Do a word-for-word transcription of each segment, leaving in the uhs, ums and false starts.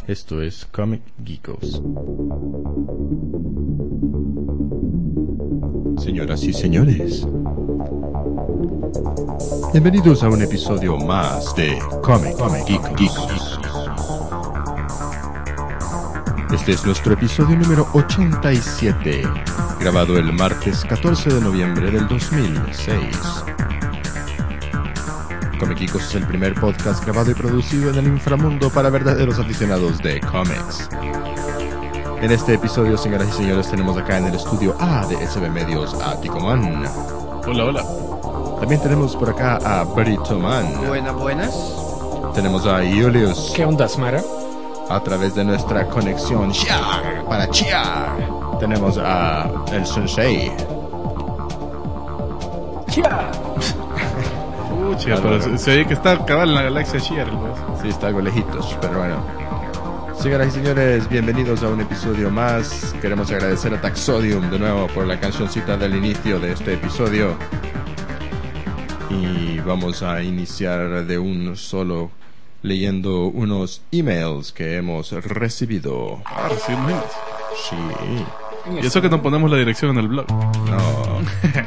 Esto es Comic Geekos. Señoras y señores, bienvenidos a un episodio más de Comic, Comic Geek, Geekos. Este es nuestro episodio número ochenta y siete, grabado el martes catorce de noviembre del dos mil seis. Comic Geekos es el primer podcast grabado y producido en el inframundo para verdaderos aficionados de cómics. En este episodio, señoras y señores, tenemos acá en el estudio A de S B Medios a Ticoman. Hola, hola. También tenemos por acá a Britoman. Buenas, buenas. Tenemos a Julius. ¿Qué onda, Smara? A través de nuestra conexión Chiar para Chiar, tenemos a el Sensei. ¡Chiar! Pucha, uh, pero se, se oye que está cabal en la galaxia Chiar. Pues. Sí, está algo lejitos, pero bueno. Señoras y señores, bienvenidos a un episodio más. Queremos agradecer a Taxodium de nuevo por la cancioncita del inicio de este episodio. Y vamos a iniciar de un solo leyendo unos emails que hemos recibido. Ah, recibimos emails. Sí. Y eso que no ponemos la dirección en el blog. No.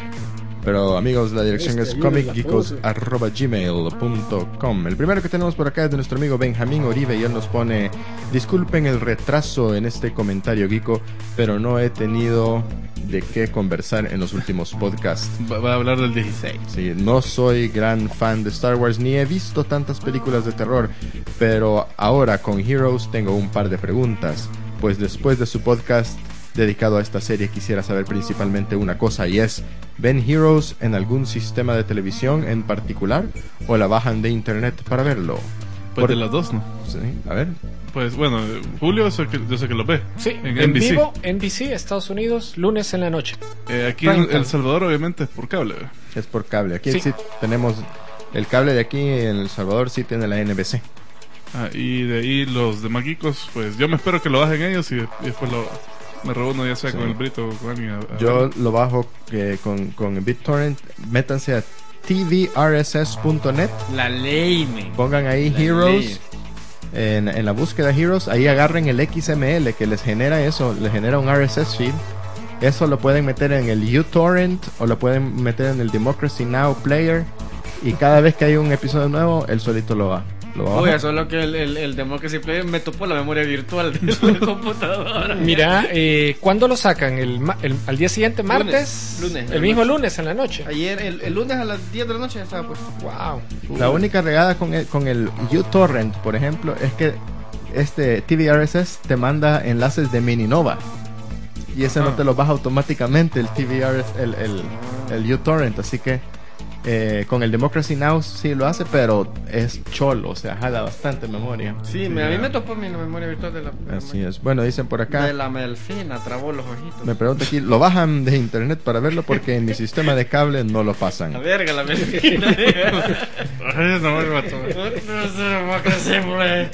Pero amigos, la dirección este, es comic geekos arroba gmail punto com. El primero que tenemos por acá es de nuestro amigo Benjamín Oribe y él nos pone: disculpen el retraso en este comentario geeko, pero no he tenido de qué conversar en los últimos podcasts. Va, va a hablar del dieciséis. Sí, no soy gran fan de Star Wars ni he visto tantas películas de terror, pero ahora con Heroes tengo un par de preguntas, pues después de su podcast dedicado a esta serie quisiera saber principalmente una cosa, y es: ¿ven Heroes en algún sistema de televisión en particular o la bajan de internet para verlo? Pues Por... de las dos, ¿no? Sí, a ver. Pues bueno, Julio yo sé que, yo sé que lo ve. Sí, en, en N B C. vivo, N B C, Estados Unidos, lunes en la noche. Eh, aquí en El Salvador obviamente es por cable. Es por cable. Aquí sí. sí tenemos el cable de aquí, en El Salvador sí tiene la N B C. Ah, y de ahí los demás geekos, pues yo me espero que lo bajen ellos y, y después lo... me reúno ya sea sí. con el Brito o con alguien. A, a Yo ver. lo bajo eh, con, con BitTorrent. Métanse a T V R S S punto net. La ley, man. Pongan ahí La Heroes. En, en la búsqueda Heroes. Ahí agarren el X M L que les genera eso. Les genera un R S S feed. Eso lo pueden meter en el uTorrent o lo pueden meter en el Democracy Now! Player. Y cada vez que hay un episodio nuevo, él solito lo va. Oye, solo que el, el, el Democracy Player me topó la memoria virtual de la computadora. Mira, eh, ¿cuándo lo sacan? ¿El, el, ¿Al día siguiente, martes? Lunes. lunes el mismo noche. lunes en la noche. Ayer, el, el lunes a las diez de la noche ya estaba puesto. Wow. La única regada con el, con el uTorrent, por ejemplo, es que este T V R S S te manda enlaces de Mininova. Y ese ah. no te lo baja automáticamente el T V R S S, el, el, el uTorrent, así que Eh, con el Democracy Now! Sí lo hace, pero es cholo, o sea, jala bastante memoria. Sí, me, a mí me topó mi memoria virtual de la... Así es. Bueno, dicen por acá... De la Melfina, trabó los ojitos. Me pregunto aquí, ¿lo bajan de internet para verlo? Porque en mi sistema de cable no lo pasan. La verga, la Melfina. Ay, no me mato. No se va a crecer, güey.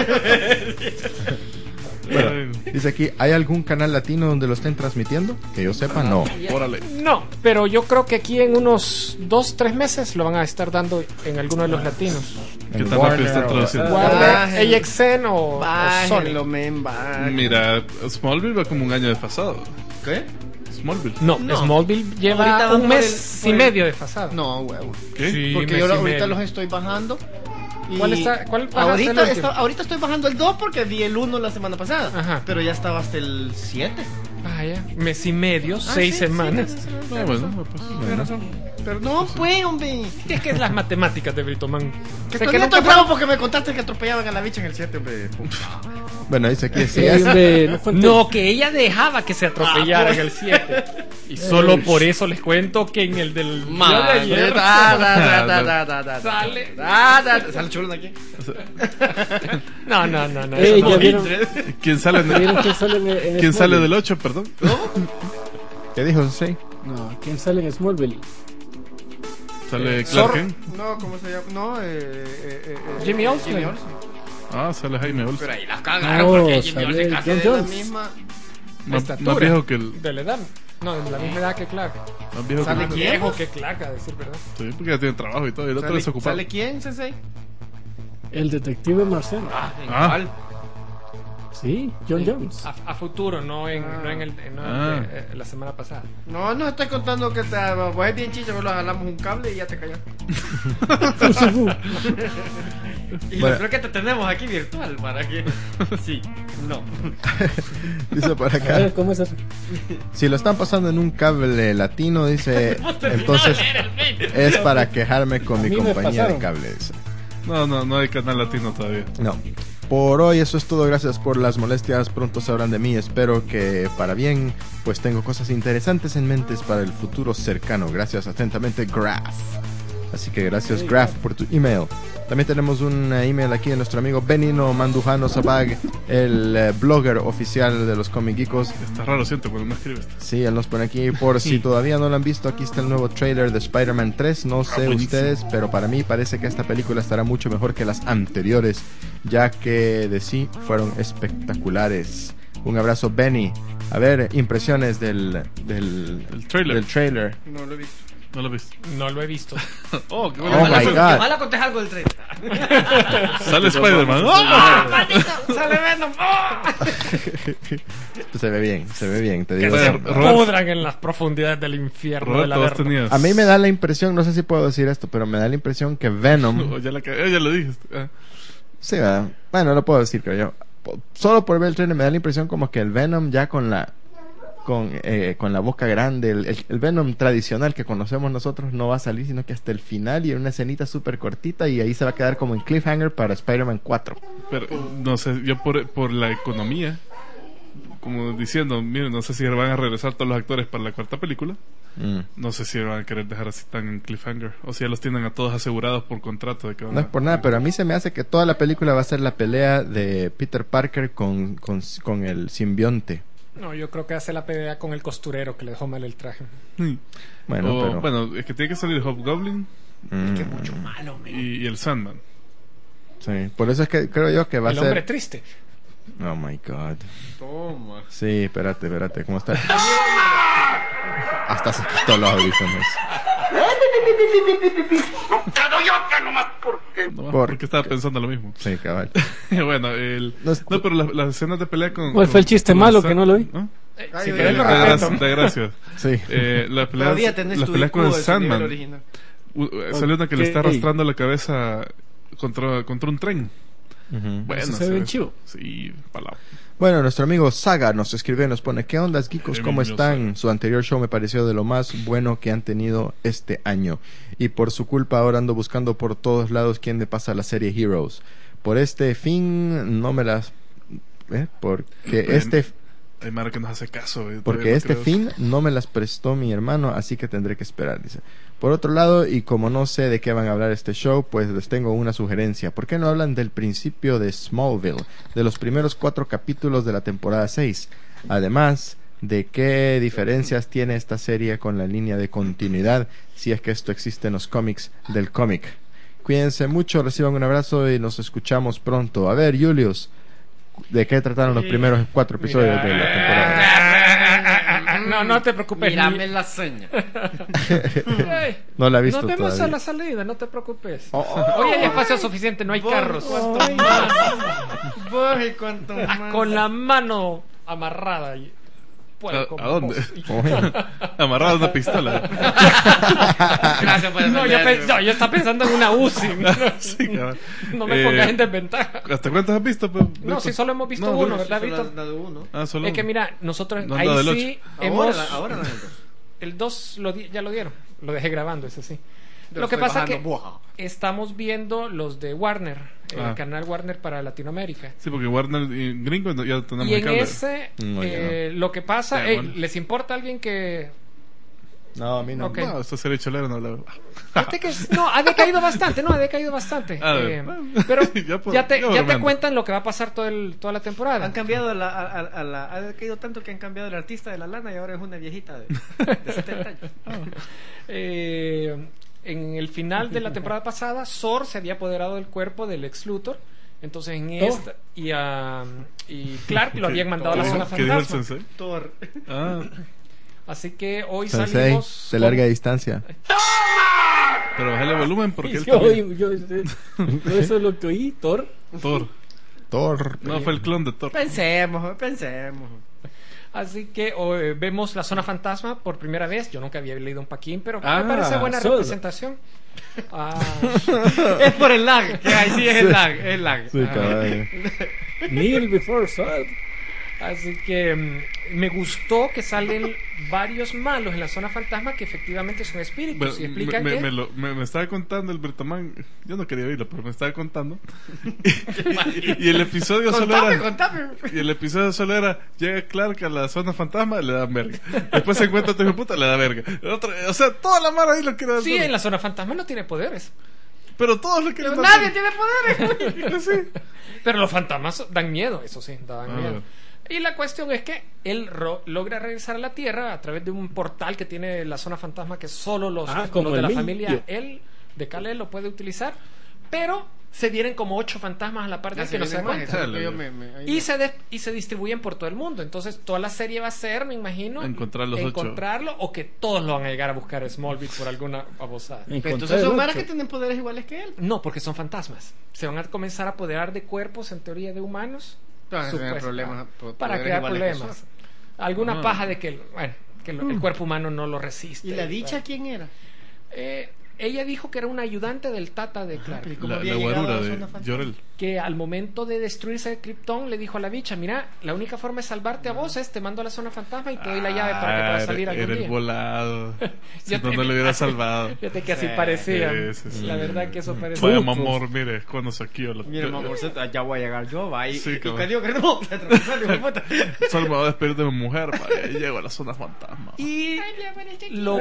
Bueno, dice aquí, ¿hay algún canal latino donde lo estén transmitiendo? Que yo sepa, no. Órale. No, pero yo creo que aquí en unos dos, tres meses lo van a estar dando en alguno de los latinos. ¿Qué tan rápido están traduciendo? Warner, A X N o, o Bájenlo, Sony. men, bájenlo. Mira, Smallville va como un año desfasado. ¿Qué? Smallville. No, No. Smallville lleva Ahorita un van mes por el- por y el- medio desfasado. No, huevo. ¿Qué? Sí, Porque mes yo y ahorita medio. los estoy bajando. Y ¿Cuál está- cuál bajaste el ahorita, último? está, ahorita estoy bajando el dos porque vi el uno la semana pasada. Ajá. Pero ya estaba hasta el siete. Vaya, mes y medio, Ah, seis sí, semanas. sí, sí, sí, sí, Ah, tienes bueno, razón. pues. Tienes razón. Pero no, pues, hombre. Es que es las matemáticas de Britoman. Que Sé todavía nunca estoy fue- bravo porque me contaste que atropellaban a la bicha en el siete, hombre. Bueno, dice aquí, sí, Sí, es- hombre, no fue No, que ella dejaba que se atropellara Ah, en el siete. Y solo por eso les cuento que en el del día de Madre, ayer da, da, da, da, da, da, da. sale. Da, da, sale chulón aquí. No, no, no, no. Ey, eso no. ¿ya vieron, ¿Quién sale, ¿ya vieron en... quién sale en, en ¿Quién sale Smallville? del ocho, perdón? ¿qué dijo? Sí. No, ¿quién sale en Smallville? Sale Clark Zorro. Kent. No, ¿cómo se llama? No, eh, eh, eh, eh, Jimmy Olsen. Jimmy Olsen. Ah, sale Jaime Olsen. Pero ahí la cagaron No, porque Jimmy sale Olsen casi John de la Jones. misma. Más, estatura. más viejo que el... De la edad. No, de la misma edad que Clark. Más viejo ¿Sale que el... quién? Viejo que Clark, a decir verdad. Sí, porque ya tiene trabajo y todo. Y el otro ¿Sale, es ocupado. ¿Sale quién, Sensei? El detective marciano. Ah, ¿en Ah. cuál? Sí, John Jones. A, a futuro, no en, Ah. no en, el, no en Ah. el- eh, la semana pasada. No, no estoy contando que te, vos es bien chicho, solo jalamos un cable y ya te cayó. Y Bueno. lo creo que te tenemos aquí virtual para que. Sí, no. Dice por A acá. ver, ¿cómo es eso? Si lo están pasando en un cable latino, dice, entonces es para quejarme con A mi mí me compañía de pasaron. cable. dice. No, no, no hay canal latino todavía. No. Por hoy eso es todo, gracias por las molestias, pronto sabrán de mí, espero que para bien, pues tengo cosas interesantes en mentes para el futuro cercano. Gracias atentamente, Graph. Así que gracias, Graph, por tu email. También tenemos un eh, email aquí de nuestro amigo Benino Mandujano Sabag, el eh, blogger oficial de los Comic Geekos. Está raro, siento, cuando me escribes. Sí, él nos pone aquí, por si todavía no lo han visto, aquí está el nuevo trailer de Spider-Man tres, no sé buenísimo. ustedes, pero para mí parece que esta película estará mucho mejor que las anteriores, ya que de sí fueron espectaculares. Un abrazo, Benny. A ver, impresiones del, del, El trailer. del trailer. No lo he visto. No lo viste. No lo he visto. Oh, qué Oh bueno. my God. Ojalá contes algo del treinta. Sale Spider-Man. ¡Oh! ¡Ah, maldito! ¡Sale Venom! ¡Ah! Se ve bien, se ve bien, te digo. Bueno, la verdad. Roberto- Pudran en las profundidades del infierno de la Roberto, vos verga. tenías. A mí me da la impresión, no sé si puedo decir esto, pero me da la impresión que Venom... Oh, ya, la, ca- eh, ya lo dijiste. Ah. Sí, ¿verdad? Bueno, lo puedo decir, creo yo. Po- Solo por ver el trailer me da la impresión como que el Venom ya con la con, eh, con la boca grande, el, el- el Venom tradicional que conocemos nosotros no va a salir, sino que hasta el final y en una escenita súper cortita y ahí se va a quedar como en cliffhanger para Spider-Man cuatro. Pero no sé, yo por, por la economía, como diciendo, miren, no sé si van a regresar todos los actores para la cuarta película. Mm. No sé si van a querer dejar así tan en cliffhanger. O si ya los tienen a todos asegurados por contrato de que van No es a- por nada, pero a mí se me hace que toda la película va a ser la pelea de Peter Parker con, con, con el simbionte. No, yo creo que hace la pelea con el costurero que le dejó mal el traje. Sí. Bueno, O, pero... bueno, es que tiene que salir Hobgoblin mm, Qué mucho malo, men. y, y el Sandman. sí, por eso es que creo yo que va El a hombre ser... triste. Oh my God. Toma. Sí, espérate, espérate, ¿cómo está? Hasta se quitó los audífonos. No, Por- porque estaba pensando lo mismo. Sí, cabal. bueno, el... No No, es- pero las, las escenas de pelea con... ¿Cuál con- fue el chiste con malo Sa- que no lo vi? ¿No? Ay, Si ay, querés ay, lo Da ay, respeto. gracias, da gracias. Sí. Eh, las peleas, Todavía tenés las tu peleas I Q con el de su nivel Sandman. original. Uh, eh, salió una que le está Ok. arrastrando la cabeza contra, contra un tren. Ujú. Bueno, Eso se ve bien chivo. Sí, palabra. Bueno, nuestro amigo Saga nos escribe y nos pone: ¿qué ondas, geekos? Eh, ¿Cómo mi amigo están? Saga. Su anterior show me pareció de lo más bueno que han tenido este año. Y por su culpa ahora ando buscando por todos lados quién me pasa la serie Heroes. Por este fin no me las... ¿eh? Porque Bueno, este... Hay Mara que nos hace caso. eh, Porque todavía no este creo. fin no me las prestó mi hermano, así que tendré que esperar, dice. Por otro lado, y como no sé de qué van a hablar este show, pues les tengo una sugerencia. ¿Por qué no hablan del principio de Smallville, de los primeros cuatro capítulos de la temporada seis? Además, de qué diferencias tiene esta serie con la línea de continuidad, si es que esto existe en los cómics del cómic. Cuídense mucho, reciban un abrazo y nos escuchamos pronto. A ver, Julius, ¿de qué trataron los primeros cuatro episodios de la temporada? No, no te preocupes. Mírame ni- la seña. Ay, No la he visto nos vemos todavía. a la salida, no te preocupes. Oh, oh. Hoy hay espacio suficiente, no hay Vos, carros. cuánto más. Vos y cuánto más. Con la mano amarrada. y- ¿A, puerco, a dónde? vos. Amarrado a una pistola. Gracias por No, yo, defenderme. pe- no, yo estaba pensando en una U C I. Sí, cabrón. No me Eh, pongas en desventaja. ¿Hasta cuántos has visto? pues, No, Víctor? si solo hemos visto No, uno, dos. ¿verdad, Solo Víctor? la de uno. Ah, solo Es que uno. mira, nosotros No, ahí no, del sí Ahora, hemos... la- ahora la del dos. El dos lo di- ya lo dieron. Lo dejé grabando, ese sí. Lo Lo que estoy pasa es que bajando, buah. estamos viendo los de Warner, el Ah. canal Warner para Latinoamérica. Sí, porque Warner y Gringo no- ya tenemos Y el en cable. ese, No, ya eh, lo que pasa, Ya, eh, bueno. ¿les importa a alguien que...? No, a mí no. Ok. No, esta serie cholera no la... Fíjate que no, ha decaído bastante, no, ha decaído bastante. A Eh, ver. pero Ya por- ya te, ya ya te bromeando. cuentan lo que va a pasar todo el, toda la temporada. Han cambiado la, a, a- a la, ha caído tanto que han cambiado el artista de la lana y ahora es una viejita de, de setenta años. Eh, en el final de la temporada pasada, Zor se había apoderado del cuerpo del ex Luthor. Entonces en esta y, a y Clark lo habían mandado a la ¿Qué zona dijo- ¿Qué dijo el fantasma. sensei? Thor. Ah, Así que hoy Sensei, salimos de con- larga distancia. pero bájale el volumen porque él Yo, también... yo, yo- yo eso es lo que oí, Thor. Thor. Thor. No, fue el clon de Thor. Pensemos, pensemos. Así que o, eh, vemos la zona fantasma por primera vez. Yo nunca había leído un Paquín, pero Ah, me parece buena solo. representación. Ah, Es por el lag, que ahí sí es el lag, es el lag. Sí, Ajá. caballo. Kneel before sword. así que mm, me gustó que salen varios malos en la zona fantasma que efectivamente son espíritus Bueno, y explican me, que me, lo- me- me estaba contando el Bertamán. Yo no quería oírlo, pero me estaba contando. y el episodio solo Contame, era. contame. Y el episodio solo era: llega Clark a la zona fantasma, le dan verga. Después se encuentra a tu hijo de puta, le da verga. Otro- o sea, toda la mara ahí lo quiere dar. sí, verga. en la zona fantasma no tiene poderes. Pero todos lo quieren dar. Nadie tiene poderes. verga. Sí. Pero los fantasmas dan miedo, eso sí, dan Ah. miedo. Y la cuestión es que él ro- logra regresar a la Tierra a través de un portal que tiene la zona fantasma que solo los, Ah, como los de el la niño. familia él de Kal-El lo puede utilizar. Pero se vienen como ocho fantasmas a la par de él Así que no se da viene más, cuenta. eso es lo que yo me- me- ahí Y me- se, de- y se distribuyen por todo el mundo. Entonces, toda la serie va a ser, me imagino, Encontrar los ocho. encontrarlo o que todos lo van a llegar a buscar a Smallville por alguna babosada. Pero Encontré entonces el son maras ocho. que tienen poderes iguales que él. No, porque son fantasmas. Se van a comenzar a apoderar de cuerpos, en teoría, de humanos. Para tener Supuesta- problemas, po- para poderes crear iguales que problemas. Zor. Alguna Ah. paja de que, el- bueno, que lo- el cuerpo humano no lo resiste. ¿Y la dicha quién era? Eh, ella dijo que era una ayudante del Tata de Clark. pero ¿y cómo La, había la llegado guarura a la de zona fantasma? Jor-El. Que al momento de destruirse el Krypton le dijo a la bicha: mira, la única forma de salvarte a vos es te mando a la zona fantasma y te doy la llave para que puedas Ah, salir era, algún era el día. volado. Si Ya no, te- no lo hubiera salvado. Fíjate que así Sí, parecía. sí, sí, La sí. verdad que eso parecía. Vaya mamor, mire, cuando saqueó lo Mira, mamor, ya voy a llegar yo, va. Y, Sí, y cabrón. que digo que no, te atravesó, hijo de puta. Solo me voy a despedir de mi mujer, vaya, y llego a la zona fantasma. Y lo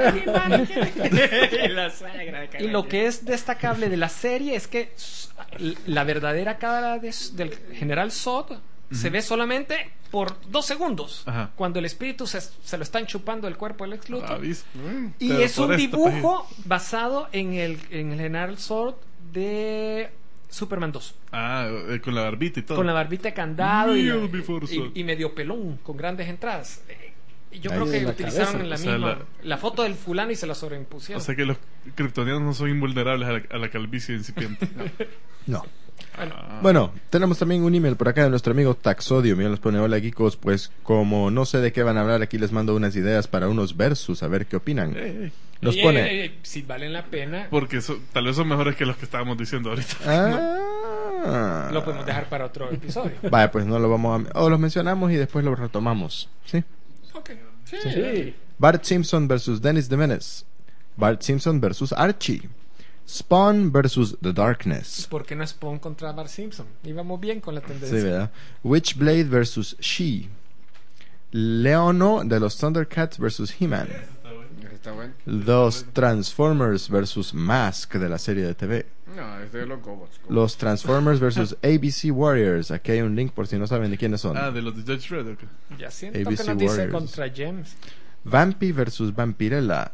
que, Y la suegra de y lo que es destacable de la serie es que s- la verdadera cara de- del general Zod se ve solamente por dos segundos. Ajá. Cuando el espíritu se, se lo están chupando el cuerpo del ex Luthor. Aviso. Y Pero es por un esta dibujo basado en el, en el general Zod de Superman dos. Ah, eh, con la barbita y todo. Con la barbita de candado y, Kneel la- before y- Zod. y medio pelón, con grandes entradas. Eh, y Yo Ahí creo en que la utilizaron cabeza. la O sea, misma la- la... foto del fulano y se la sobreimpusieron. O sea que los kryptonianos no son invulnerables a la, a la calvicie incipiente. No. Bueno, Ah. Bueno, tenemos también un email por acá de nuestro amigo Taxodio. Mira, nos pone: hola geekos, pues como no sé de qué van a hablar, aquí les mando unas ideas para unos versus, a ver qué opinan. Eh, eh, Nos eh, pone... eh, eh, si valen la pena, porque so- tal vez son mejores que los que estábamos diciendo ahorita. Ah. lo podemos dejar para otro episodio. Vaya, pues no lo vamos a... O los mencionamos y después lo retomamos. ¿Sí? Ok. Sí. Bart Simpson versus Dennis the Menace. Bart Simpson versus Archie. Spawn versus The Darkness. ¿Por qué no Spawn contra Bart Simpson? Íbamos bien con la Sí, tendencia. ¿verdad? Witchblade versus She. Leono de los Thundercats versus He-Man. Está bueno. Los Transformers versus Mask de la serie de T V. No, este es los Gobots. Los Transformers versus A B C Warriors. Aquí hay un link por si no saben de quiénes son. Ah, de los de Judge Dredd. ok. Ya siento A B que C nos dice Warriors. contra James. Vampy versus Vampirella.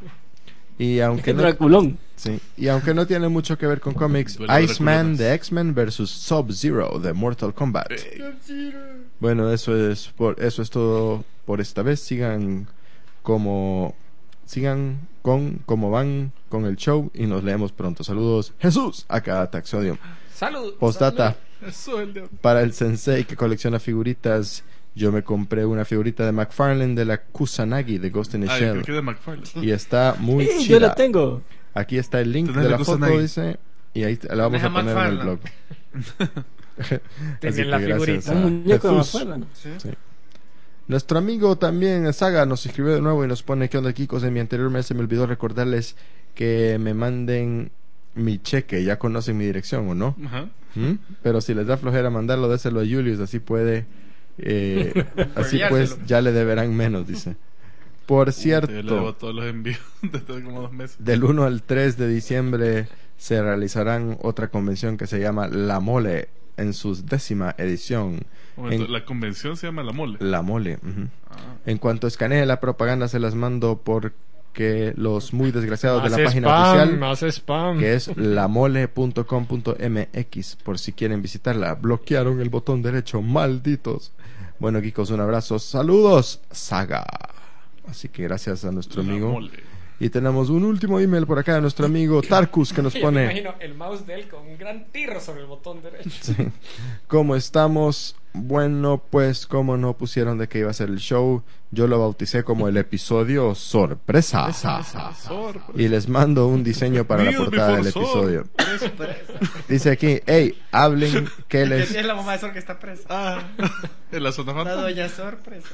Y aunque no, Draculón. sí, y aunque no tiene mucho que ver con cómics, Duelo de Iceman Draculanas. de X-Men versus Sub-Zero de Mortal Kombat. Bueno, eso es por eso es todo por esta vez. Sigan como sigan con como van con el show y nos leemos pronto. Saludos, Jesús, acá Taxodium. Salud. Postdata, Eso es el diablo. para el sensei que colecciona figuritas, yo me compré una figurita de McFarlane de la Kusanagi de Ghost in the Ah, Shell. creo que de McFarlane. Y está muy Sí, chida. yo la tengo. Aquí está el link ¿Tenés de la la foto, Kusanagi? dice, y ahí la vamos Tenés a a poner en el blog. McFarlane. Tienen Así la que gracias figurita. a Un muñeco de Jesús. McFarlane. Sí. Sí. Nuestro amigo también, Saga, nos escribió de nuevo y nos pone: ¿qué onda, Kikos? En mi anterior mes se me olvidó recordarles que me manden mi cheque. Ya conocen mi dirección, ¿o no? Ajá. ¿Mm? Pero si les da flojera mandarlo, déselo a Julius, así puede... eh, así pues, Enviárselo. ya le deberán menos, dice. Por Yo le debo cierto, todos los envíos desde como dos meses. del uno al tres de diciembre se realizarán otra convención que se llama La Mole, en su décima edición. Un momento, En- la convención se llama La Mole. La Mole, ujú. Ah. En cuanto escanee la propaganda, se las mando porque los muy desgraciados de la Más página spam, oficial, más spam. que es lamole punto com punto m x, por si quieren visitarla. Bloquearon el botón derecho, malditos. Bueno, Kikos, un abrazo. Saludos, Saga. Así que gracias a nuestro La amigo. Mole. Y tenemos un último email por acá de nuestro amigo Tarkus que nos Yo me pone... imagino el mouse de él con un gran tiro sobre el botón derecho. Sí. ¿Cómo estamos? Bueno, pues como no pusieron de qué iba a ser el show, yo lo bauticé como el episodio sorpresa. Sorpresa. Y les mando un diseño para la Meal portada del before episodio. Sorpresa. Dice aquí, hey, hablen que Que les... es la mamá de Sor que está presa. Ah, en la zona La fantasma. doña sorpresa.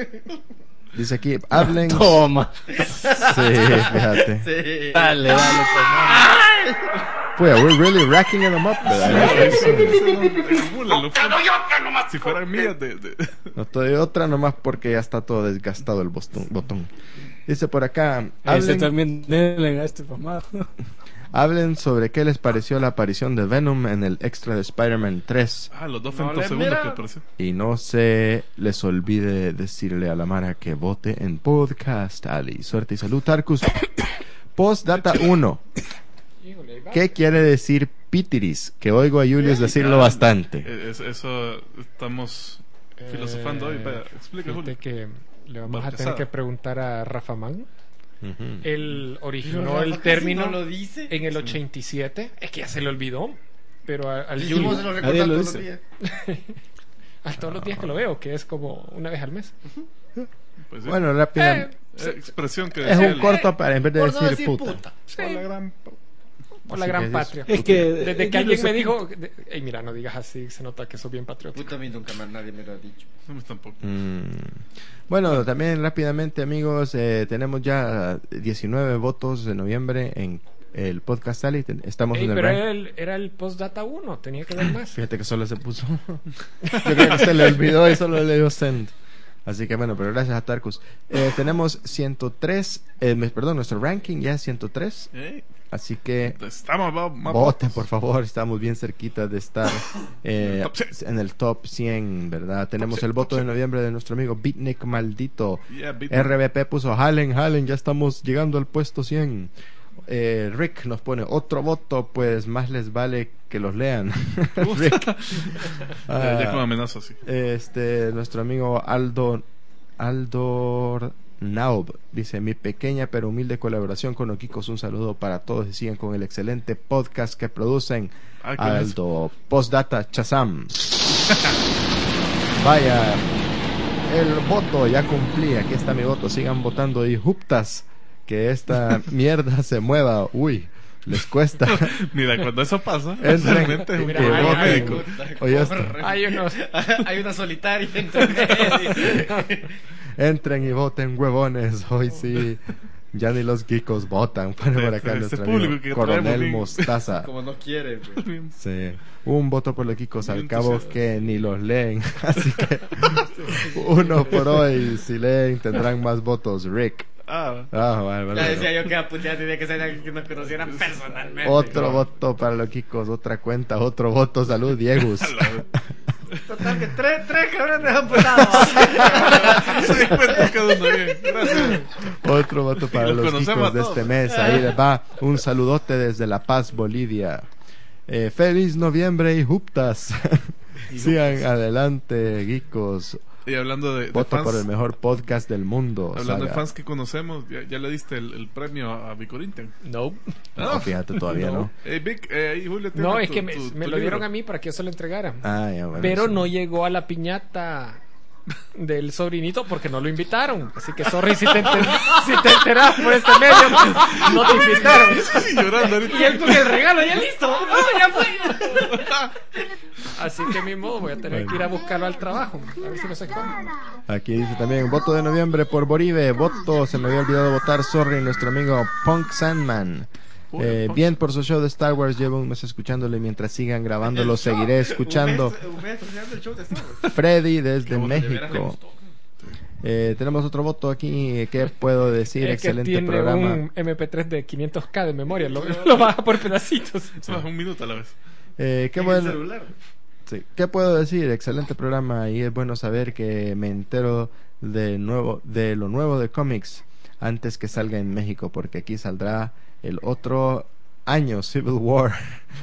Dice aquí, hablen... Toma. Sí, fíjate. Sí. Dale, dale, pues, Pues, we're really racking them up, ¿verdad? Acumúlalo, pues. Si fueran mías de, de... No te doy otra nomás porque ya está todo desgastado el bostón- botón. Dice por acá, Ese hablen, también denle a este mamado. hablen sobre qué les pareció la aparición de Venom en el extra de Spider-Man tres. Ah, los dos No le femtosegundos mira. que apareció. Y no se les olvide decirle a la Mara que vote en Podcast Ali. Suerte y salud, Tarkus. Postdata uno. Híjole, ahí va. ¿Qué quiere decir pitiris? Que oigo a Julius decirlo bastante. Eh, es- eso estamos filosofando hoy. Vaya, explica, Fíjate Julio. que le vamos a Baltasar. tener que preguntar a Rafa Man. Ujú. Él Pero originó Rafa el casi término no lo dice. en el ochenta y siete. Es que ya se le olvidó. Pero a- al Dijimos Julio, lo Nadie lo recordamos todos los dice. días. a todos los días que lo veo, que es como una vez al mes. Pues sí. Bueno, rápidamente. Eh, expresión que Es decía un el- corto para en vez de Por no decir decir puta. puta. Por la gran... Por la Así gran que es patria. Es que... Desde es que alguien no me sé- dijo, de- Ey, mira, no digas así, se nota que sos bien patriota. Puta, a mí nunca más nadie me lo ha dicho. No me tampoco. Mm. Bueno, también rápidamente, amigos, eh, tenemos ya diecinueve votos de noviembre en el podcast Ali. Ten- Estamos Ey, en el pero rank. era el, era el postdata uno, tenía que ver más. Fíjate que solo se puso. Yo creo que se le olvidó y solo le dio send. Así que bueno, pero gracias a Tarkus. Eh, tenemos ciento tres, eh, me- perdón, nuestro ranking ya es ciento tres. Eh, Así que Estamos va- más voten, votos. por favor. Estamos bien cerquita de estar eh, Top cien. en el top cien, ¿verdad? Tenemos cien, el voto top de cien. noviembre de nuestro amigo Beatnik Maldito. Yeah, beat- R B P puso Halen, Halen, ya estamos llegando al puesto cien. Eh, Rick nos pone otro voto, pues más les vale que los lean. Rick. Ya, ya Ah, con amenaza, sí. este, nuestro amigo Aldo Aldo Naub dice: mi pequeña pero humilde colaboración con Oquicos, un saludo para todos y sigan con el excelente podcast que producen. Ah, ¿cuál es? Aldo Postdata Chazam. Vaya, el voto ya cumplí, aquí está mi voto, sigan votando y juptas que esta mierda se mueva. Uy, les cuesta. Mira, cuando eso pasa, Entren, realmente es un Mira, que ay, problema ay, voten. médico. Oye, esto. Hay unos... Hay una solitaria entre medio. Entren y voten, huevones. Hoy sí, ya ni los geekos votan. Pone por acá Este nuestro público amigo que Coronel traemos bien. Mostaza. Como no quiere, güey. Sí. Un voto por los geekos, al Bien cabo entusiasta. que ni los leen. Así que uno por hoy. Si leen, tendrán más votos. Rick. Ah, Ah, vale, vale, Ya vale. decía yo que a putear tenía que ser alguien que nos conociera personalmente. Otro voto para los geekos, otra cuenta, otro voto. Salud, Diegus. Total, que tres, tres cabrones han votado. se di cuenta cada uno bien. Gracias. Otro voto para Los los conocemos geekos de a todos. este mes. Ahí les va un saludote desde La Paz, Bolivia. Eh, feliz noviembre y juptas. Sigan adelante, geekos. Y hablando de, de Voto fans, por el mejor podcast del mundo. hablando de saga. fans que conocemos, ya, ya le diste el, el premio a, a Vicorintian. No, No, fíjate, todavía no. Hey, Vic, eh, ahí Julio tiene no, es tu- que me, tu- me tu lo dieron libro. a mí para que yo se lo entregara. Ah, ya, bueno, Pero sí. no llegó a la piñata del sobrinito porque no lo invitaron. Así que sorry si te, enter si te enteras por este medio, pues, no te invitaron. Sí, llorando ahorita. Y él con el regalo ya listo. No, ya fue. Así que mi modo voy a tener que ir a buscarlo al trabajo. A ver si no se esconde. Aquí dice también voto de noviembre por Boribe. Voto, se me había olvidado votar. Sorry, nuestro amigo Punk Sandman. Uy, Eh, Punk. bien por su show de Star Wars. Llevo un mes escuchándolo y mientras sigan grabando lo seguiré escuchando. Un mes, un mes terminando el show de Star Wars. Freddy desde bueno, de veras me México. gustó. Eh, tenemos otro voto aquí. ¿Qué puedo decir? Es que Excelente tiene programa. un M P tres de quinientos K de memoria. Lo, lo baja por pedacitos. Ah, un minuto a la vez. Eh, qué En el bueno. celular. Sí. ¿Qué puedo decir? Excelente programa y es bueno saber que me entero de nuevo de lo nuevo de cómics antes que salga en México, porque aquí saldrá el otro años Civil War.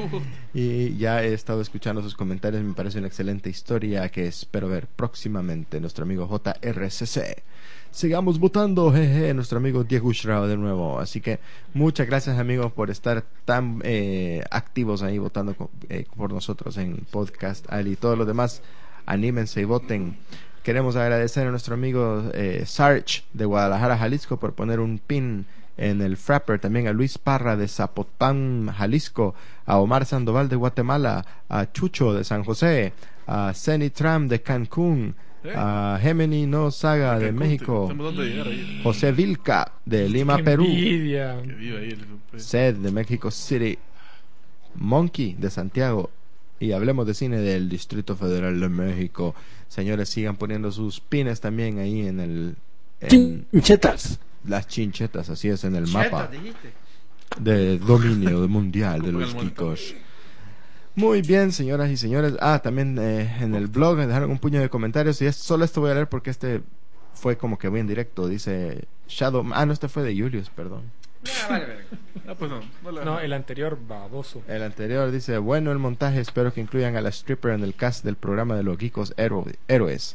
Y ya he estado escuchando sus comentarios. Me parece una excelente historia que espero ver próximamente. Nuestro amigo J R C C. Sigamos votando, jeje, nuestro amigo Diego Shrao de nuevo. Así que muchas gracias, amigos, por estar tan eh, activos ahí votando co- eh, por nosotros en Podcast Ali y todos los demás. Anímense y voten. Queremos agradecer a nuestro amigo eh, Sarge de Guadalajara, Jalisco, por poner un pin en el Frapper. También a Luis Parra de Zapotlán, Jalisco, a Omar Sandoval de Guatemala, a Chucho de San José, a Zeni Tram de Cancún, ¿Eh? a Gemini No Saga de Cancún, México, tenemos dónde llegar ahí. José Vilca de Lima, Qué Perú, envidia. Que viva ahí el- pues. Sed de México City, Monkey de Santiago y Hablemos de Cine del Distrito Federal de México. Señores, sigan poniendo sus pines también ahí en el en Chinchetas. las chinchetas, así es, en el Chetas, mapa dijiste. de dominio mundial de Como los el muerto. geekos. Muy bien, señoras y señores. Ah, también eh, en el blog me dejaron un puño de comentarios y es, solo esto voy a leer porque este fue como que muy en directo. Dice Shadow... Ah, no, este fue de Julius, perdón. Ah, vale, verga. Ah, pues no. No, la- No, el anterior, baboso. El anterior dice, bueno el montaje, espero que incluyan a la stripper en el cast del programa de los geekos héro- héroes.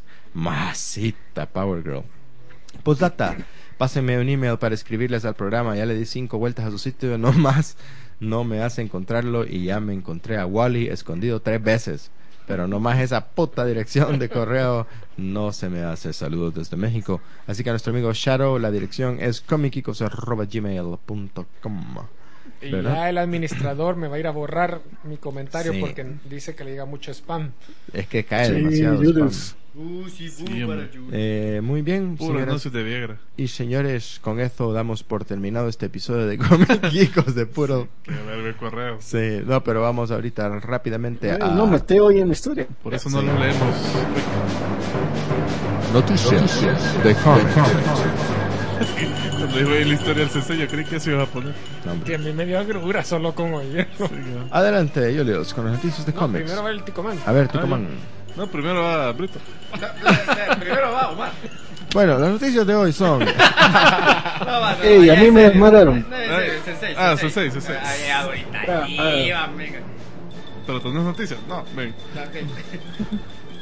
Masita Power Girl. Postdata, pásenme un email para escribirles al programa. Ya le di cinco vueltas a su sitio, no más. No me hace encontrarlo y ya me encontré a Wally escondido tres veces. Pero no más esa puta dirección de correo no se me hace. Saludos desde México. Así que a nuestro amigo Shadow, la dirección es comicgeekos arroba gmail punto com. Y ¿Verdad? ya el administrador me va a ir a borrar mi comentario Sí. porque dice que le diga mucho spam. Es que cae Sí, demasiado Julius. spam. Uh, sí, Sí, uh, para hombre. Julius. Eh, muy bien, Puros señoras anuncios de Viagra. y señores, con esto damos por terminado este episodio de Comic Geekos de puro... Que verga el correo. Sí, no, pero vamos ahorita rápidamente a... No metí hoy en la historia. Por eso no Sí. lo leemos. Noticias de Comic. Cuando digo ahí la historia del C C, yo creí que eso iba a poner. No, hombre. Que a mí me dio agrura solo con oírlo. Sí, no. Adelante, Julius, con las noticias de No, cómics. primero va el Ticoman. A ver, Ah, Ticoman. No, primero va Brito. Primero va, Omar. Bueno, las noticias de hoy son... No, va, no, Ey, ya a mí en me serio. desmararon. No, en serio, sensei, Ah, sensei. sensei, sensei. Ay, ahorita Ah, ah. iba, venga. Pero tenés noticias. No, ven. Ok.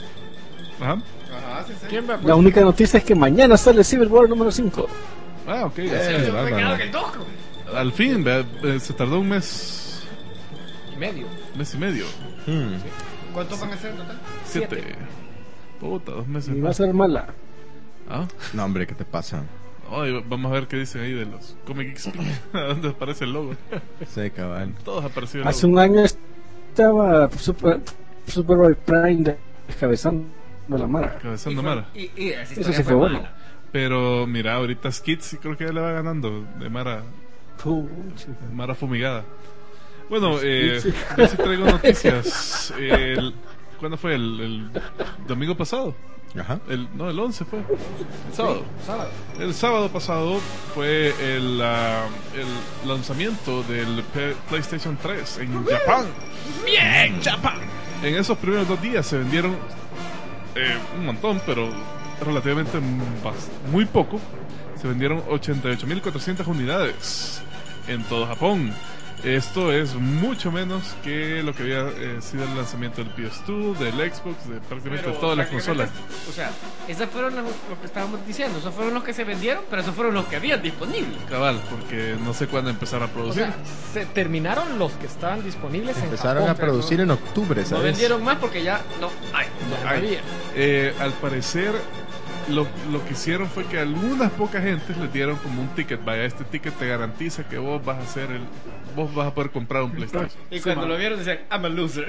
Ajá. Ajá, sensei. ¿Quién va? La única noticia es que mañana sale Civil War número cinco. Ah, ok. Eh, Eso fue bárbaro. cagado que el Doco. Al fin, vea, eh, se tardó un mes. Y medio. Mes y medio. Hmm, ¿Cuántos van a ser en total? Siete. Siete. Puta, dos meses. Y va a más. ser mala. Ah. No, hombre, ¿qué te pasa? Ay, vamos a ver qué dicen ahí de los Comic Geeks. ¿Dónde aparece el logo? Sí, cabal. Todos aparecieron. Hace un año estaba Super, Superboy Prime descabezando la mara. Cabezando Y fue- Mara. Y, y esa Eso historia sí fue bueno. mala. Pero mira, ahorita Skid sí creo que ya le va ganando de Mara, Pucha. de Mara fumigada. Bueno, Sí, eh, sí. yo sí traigo noticias. El- ¿Cuándo fue? El, el domingo pasado. Ajá. El, no, el once fue. El sábado. Sábado. El sábado pasado fue el, ah, el lanzamiento del P- PlayStation tres en Japón. ¡Bien, Japón! En esos primeros dos días se vendieron eh, un montón, pero relativamente bas- muy poco. Se vendieron ochenta y ocho mil cuatrocientas unidades en todo Japón. Esto es mucho menos que lo que había eh, sido el lanzamiento del P S dos, del Xbox, de prácticamente Pero todas las prácticamente, consolas. O sea, esos fueron los, lo que estábamos diciendo. Esos fueron los que se vendieron, pero esos fueron los que habían disponibles. Cabal, porque no sé cuándo empezar a O producir. sea, se terminaron los que estaban disponibles Empezaron en a Japón, pero producir no- en octubre, No ¿sabes? vendieron más porque ya no hay. ya no Ay. había. Eh, al parecer, lo, lo que hicieron fue que algunas pocas gentes les dieron como un ticket. Vaya, este ticket te garantiza que vos vas a hacer el, vos vas a poder comprar un PlayStation. Y cuando lo vieron decían, I'm a loser.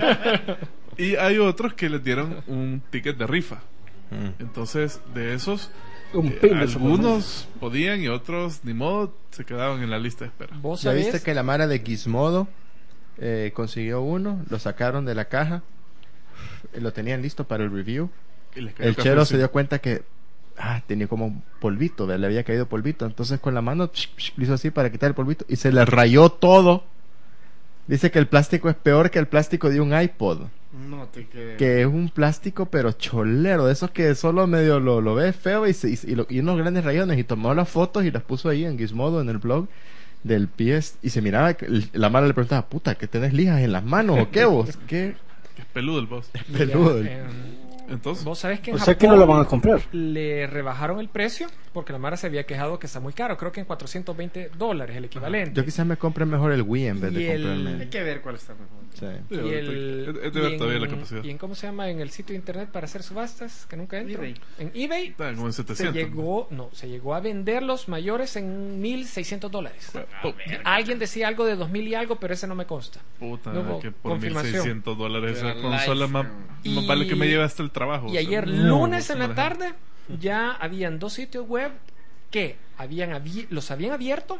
Y hay otros que les dieron un ticket de rifa. Hmm. Entonces, de esos, Un eh, pin de Superman. algunos podían y otros, ni modo, se quedaban en la lista de espera. Vos ¿Ya sabés, viste que la Mara de Gizmodo eh, consiguió uno? Lo sacaron de la caja. eh, Lo tenían listo para el review. Y les cayó El café chero se encima. dio cuenta que ah, tenía como polvito, ¿ve? Le había caído polvito. Entonces con la mano psh, psh, lo hizo así para quitar el polvito y se le rayó todo. Dice que el plástico es peor que el plástico de un iPod. No te quedes. Que es un plástico pero cholero, de esos que solo medio lo, lo ves feo y, se- y, y lo- y unos grandes rayones. Y tomó las fotos y las puso ahí en Gizmodo, en el blog. del P S y se miraba, que el- la mala le preguntaba, puta, ¿que tenés lijas en las manos o qué vos? ¿Qué Que es peludo el boss. peludo? Mira, eh, Entonces, Vos sabés que en O sea que Japón no lo van a comprar. le rebajaron el precio porque la Mara se había quejado que está muy caro. Creo que en cuatrocientos veinte dólares el equivalente. Yo quizás me compre mejor el Wii en vez Y de el- comprarme Hay el... que ver cuál está mejor. Sí. sí, Y, ahorita el, es- es de y ver en- todavía la capacidad. y en cómo se llama en el sitio de internet para hacer subastas que nunca entro. eBay. En eBay Está como en se setecientos. llegó, no, se llegó a vender los mayores en mil seiscientos dólares. Oh, Alguien decía algo de dos mil y algo, pero ese no me consta. puta, No hubo que por mil confirmación. seiscientos dólares esa Pero consola life, más, y- más vale que me lleve hasta el trabajo. Y o sea, ayer no, lunes en la manejar. tarde ya habían dos sitios web que habían abi- los habían abierto,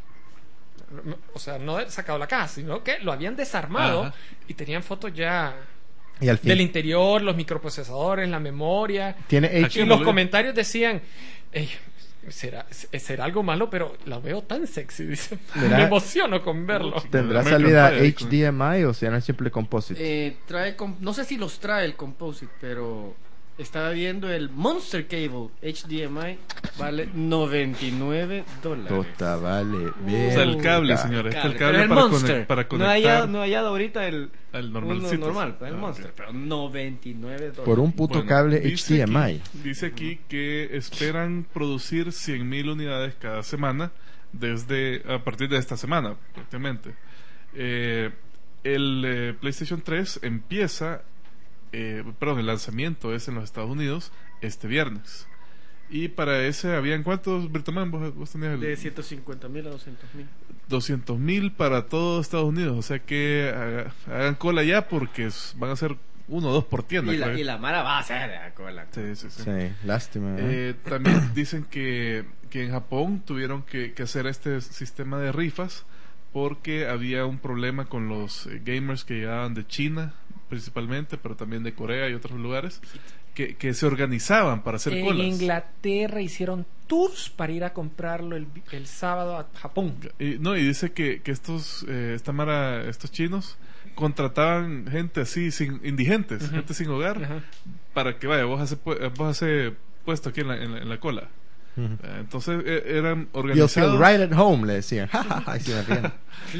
o sea, no sacado la caja, sino que lo habían desarmado Ajá. y tenían fotos ya Y al fin, del interior, los microprocesadores, la memoria. tiene Aquí H Y no los lo- comentarios decían, "Ey, será, será algo malo, pero la veo tan sexy", dice. Mira. Me emociono con verlo. ¿Tendrá American salida Pie, H D M I o será simple composite? Eh, trae com- no sé si los trae el Composite, pero estaba viendo el Monster Cable H D M I, vale noventa y nueve dólares. Tota, vale. Bien. O sea, el cable, Ca- señores. Este es el Pero cable el para, Monster. conec- para No he conectar hallado, no he hallado ahorita el al uno normalcito. normal, el Ah, Monster, ok. pero noventa y nueve dólares. Por un puto Bueno, cable dice H D M I. aquí- dice aquí que esperan producir cien mil unidades cada semana desde a partir de esta semana, prácticamente. Eh, el eh, PlayStation tres empieza, eh, perdón, el lanzamiento es en los Estados Unidos este viernes. Y para ese habían cuántos, Bertaman, vos, vos tenías el De ciento cincuenta mil a doscientos mil. doscientos mil para todo Estados Unidos, o sea que haga- hagan cola ya porque es- van a ser uno o dos por tienda. Y la, creo. y la Mara va a hacer la cola. Sí, sí, sí. Sí, lástima. ¿eh? Eh, también dicen que, que en Japón tuvieron que, que hacer este sistema de rifas porque había un problema con los eh, gamers que llegaban de China principalmente, pero también de Corea y otros lugares, que, que se organizaban para hacer En colas. Inglaterra hicieron tours para ir a comprarlo el, el sábado a Japón. Y, no, y dice que, que estos, eh, esta mara, estos chinos contrataban gente así, sin indigentes, Ujú. gente sin hogar, Ajá. para que vaya, vos haces, pu- vos haces puesto aquí en la, en la, en la cola. Ujú. Eh, Entonces eh, eran You'll feel organizados right at home, le decían. Ja, ja, ja, y se me ríen.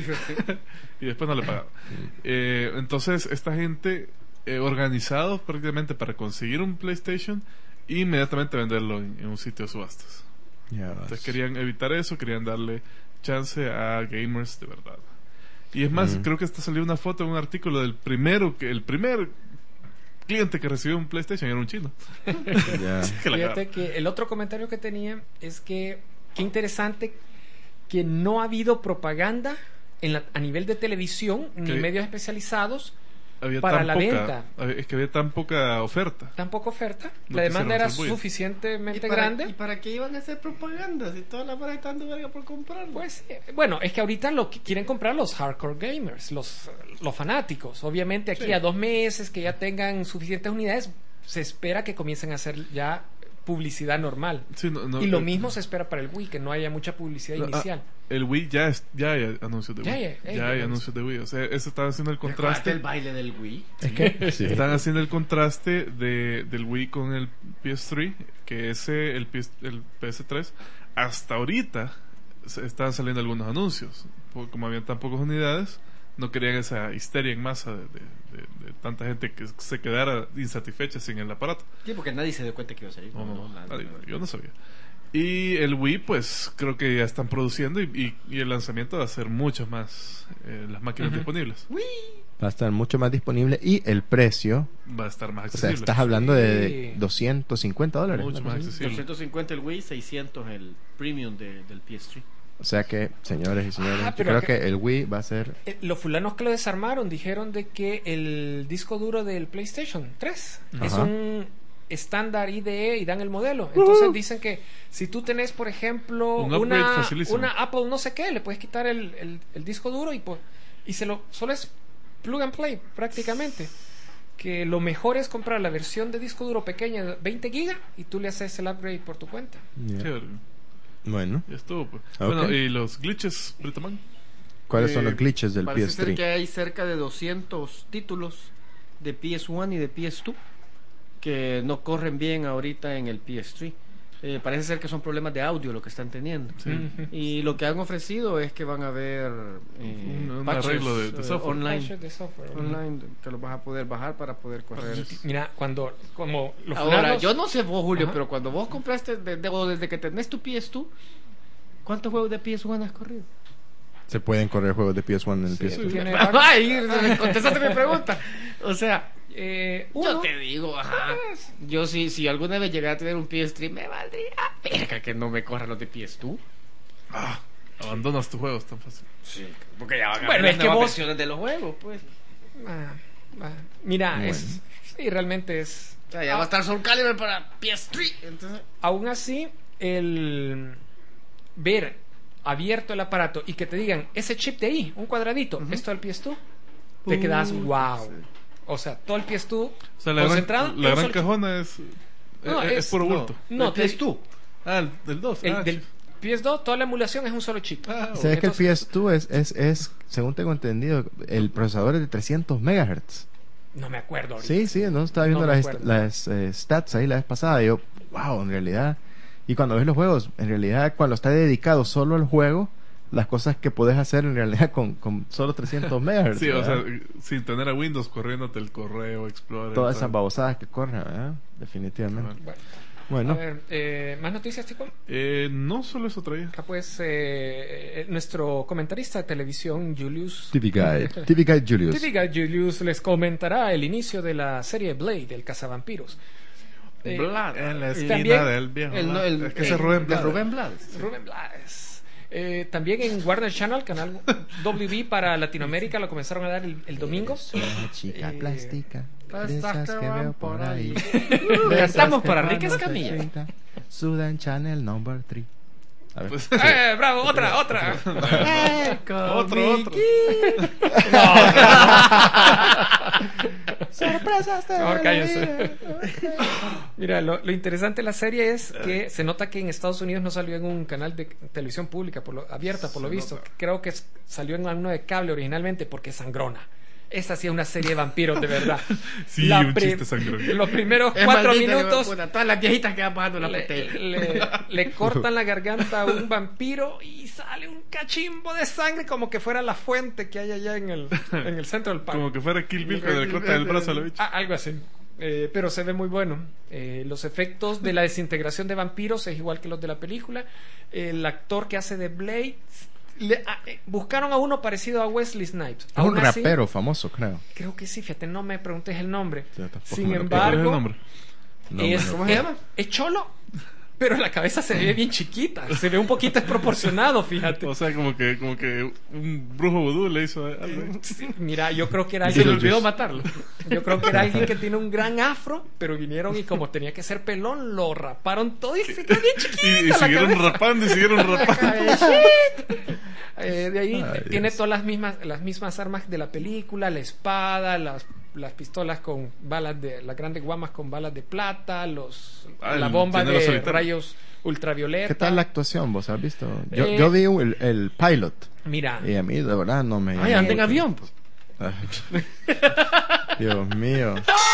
y después no le pagaban. Eh, entonces esta gente eh, organizados prácticamente para conseguir un PlayStation e inmediatamente venderlo en, en un sitio de subastas. Ya vas. Entonces querían evitar eso, querían darle chance a gamers de verdad. Y es más, Mm. creo que hasta salió una foto en un artículo del primero, que el primer cliente que recibió un PlayStation era un chino. Ya. Que la Fíjate que el otro comentario que tenía es que qué interesante que no ha habido propaganda en la- a nivel de televisión ni Que- medios especializados, había para tan la poca, venta. había- es que había tan poca oferta. tampoco oferta. No La demanda quisieron era hacer bulla. suficientemente ¿Y para, grande. ¿Y para qué iban a hacer propaganda? Si toda la Mara está dando verga por comprarlo. Pues eh, bueno, es que ahorita lo que quieren comprar los hardcore gamers, los, los fanáticos. Obviamente aquí Sí. a dos meses que ya tengan suficientes unidades, se espera que comiencen a hacer ya publicidad normal. Sí, no- no- y lo eh, mismo se espera para el Wii, que no haya mucha publicidad no, ah, inicial. el Wii ya, es, ya hay anuncios de Ya Wii. hay- Ya hay hay anuncios. anuncios de Wii. O sea, eso están haciendo el ¿Recuerdaste contraste. el baile del Wii? Es que, sí. Están haciendo el contraste de, del Wii con el P S tres, que ese, el, P S el P S tres, hasta ahorita se- estaban saliendo algunos anuncios. Por- como habían tan pocas unidades, no querían esa histeria en masa de, de- de- de tanta gente que se quedara insatisfecha sin el aparato. Sí, porque nadie se dio cuenta que iba a salir. No, no, No, no, nada. nadie, nadie, yo no sabía. Y el Wii, pues creo que ya están produciendo y, y- y el lanzamiento va a ser mucho más eh, las máquinas Ujú. disponibles. Va a estar mucho más disponible y el precio, Va a estar más o sea, accesible. estás hablando de Sí. doscientos cincuenta dólares. Mucho ¿no? más accesible. doscientos cincuenta el Wii, seiscientos el Premium de- del P S tres. O sea que, señores y señores, Ah, yo pero creo acá- que el Wii va a ser... Eh, Los fulanos que lo desarmaron dijeron de que el disco duro del PlayStation tres es Ajá. un estándar I D E y dan el modelo. Entonces dicen que si tú tenés, por ejemplo, Un upgrade una, facilísimo. una Apple no sé qué, le puedes quitar el, el- el disco duro y, pues, y se lo solo es plug and play prácticamente. Que lo mejor es comprar la versión de disco duro pequeña de veinte gigas y tú le haces el upgrade por tu cuenta. Ya. Chévere. Bueno, Ya estuvo, pues. Ok. Bueno, y los glitches, Britoman. ¿cuáles son Eh, los glitches del Parece P S ser tres? que hay cerca de doscientos títulos de P S uno y de P S dos que no corren bien ahorita en el P S tres. Eh, parece ser que son problemas de audio lo que están teniendo. Sí. Y lo que han ofrecido es que van a haber eh, Un- un patches, arreglo de- de eh, software. online, Patches de software. online que los vas a poder bajar para poder correr. Mira, cuando como los Ahora, funados- yo no sé vos, Julio, Ajá. pero cuando vos compraste, de- de- o desde que tenés tu P S dos, ¿cuántos juegos de P S uno has corrido? Se pueden correr juegos de P S uno en el P S dos. tiene Ay, contestaste mi pregunta. O sea, eh, yo uno, te digo, ajá. Yo si, si alguna vez llegara a tener un P S tres, me valdría verga que no me corran los de P S dos. Ah, abandonas tus juegos tan fácil. Sí, porque ya van a Bueno, haber es que nuevas vos- versiones de los juegos, pues. ah, ah, mira, Bueno. es sí, realmente es. O sea, ya va a estar Soul Calibur para P S tres. Entonces, Aún así, el ver abierto el aparato y que te digan ese chip de ahí, un cuadradito, esto del P S dos, te quedas wow. O sea, todo el P S dos O sea, la concentrado. gran, la en un gran solo chip. cajona es, No, es, es- es puro bulto. No, el te- P S dos. Ah, el del dos. el ah, del P S dos, toda la emulación es un solo chip. Ah, ¿Sabes que el Entonces- P S dos es, es, es, según tengo entendido, el procesador es de trescientos megahertz? No me acuerdo ahorita. Sí, sí, no estaba viendo No me las, acuerdo. las eh, stats ahí la vez pasada y yo, wow, en realidad. Y cuando ves los juegos, en realidad, cuando está dedicado solo al juego, las cosas que puedes hacer en realidad con, con solo trescientos megahertz. Sí, o sea, ¿verdad? sin tener a Windows corriéndote el correo, Explorer. Todas tal. esas babosadas que corren, ¿verdad? Definitivamente. Bueno, Bueno, a ver, eh, ¿más noticias, chicos? Eh, no solo eso traía. Acá pues eh, eh, nuestro comentarista de televisión, Julius. T V Guide. T V Guide Julius. T V Guide Julius les comentará el inicio de la serie Blade, el cazavampiros. Eh, Blades. En la eh, esquina también- del viejo. El, no, ¿no? el, es que el- ese es Rubén de Blades. Rubén Blades. Rubén Blades. Eh, también en Warner Channel, canal W B para Latinoamérica, lo comenzaron a dar el, el domingo. Eres una chica Eh, plástica. Estas De esas que que van veo por por ahí. ahí. De esas Cantamos que para cuando Enrique se Escamilla. sientan, Sudan Channel number three. A ver. Pues, Eh, bravo, otra, otra. otro, otro. Sorpresas de Mejor la cállense. vida. Mira, lo, lo interesante de la serie es que se nota que en Estados Unidos no salió en un canal de televisión pública por lo, abierta, por lo visto. Creo que es- salió en uno de cable originalmente porque es sangrona. Esta sí es una serie de vampiros de verdad. Sí, un chiste sangrón. Los primeros Es cuatro maldita, minutos puta, todas las viejitas que van bajando la le, botella. le- le cortan la garganta a un vampiro y sale un cachimbo de sangre como que fuera la fuente que hay allá en el, en el centro del parque. Como que fuera Kill Bill cuando le corta el brazo a la bicha. Ah, algo así. Eh, pero se ve muy bueno. Eh, los efectos de la desintegración de vampiros es igual que los de la película. El actor que hace de Blade le- ah, eh, buscaron a uno parecido a Wesley Snipes. Es Aún un así, rapero famoso, creo. creo que sí, fíjate, no me preguntes el nombre. Sí, yo tampoco Sin me lo ¿Cuál es el embargo, nombre? No, es, no, ¿Cómo se es- llama? es cholo, pero la cabeza se ve bien chiquita. Se ve un poquito desproporcionado, fíjate. O sea, como que, como que un brujo vudú le hizo algo. Sí, mira, yo creo que era Y se le alguien. olvidó matarlo. Yo creo que era alguien que tiene un gran afro, pero vinieron y como tenía que ser pelón, lo raparon todo y se quedó bien chiquita. Y, y la siguieron cabeza. rapando y siguieron rapando. Eh, de ahí Ay, tiene Dios. todas las mismas las mismas armas de la película, la espada, las, las pistolas con balas de las grandes guamas con balas de plata, los Ah, la el bomba llanero de solitario. rayos ultravioleta. ¿Qué tal la actuación? ¿Vos has visto? Yo, Eh, yo vi el, el pilot Mira, y a mí de verdad no me... Ay, anda en avión. Pues. Ay, Dios mío.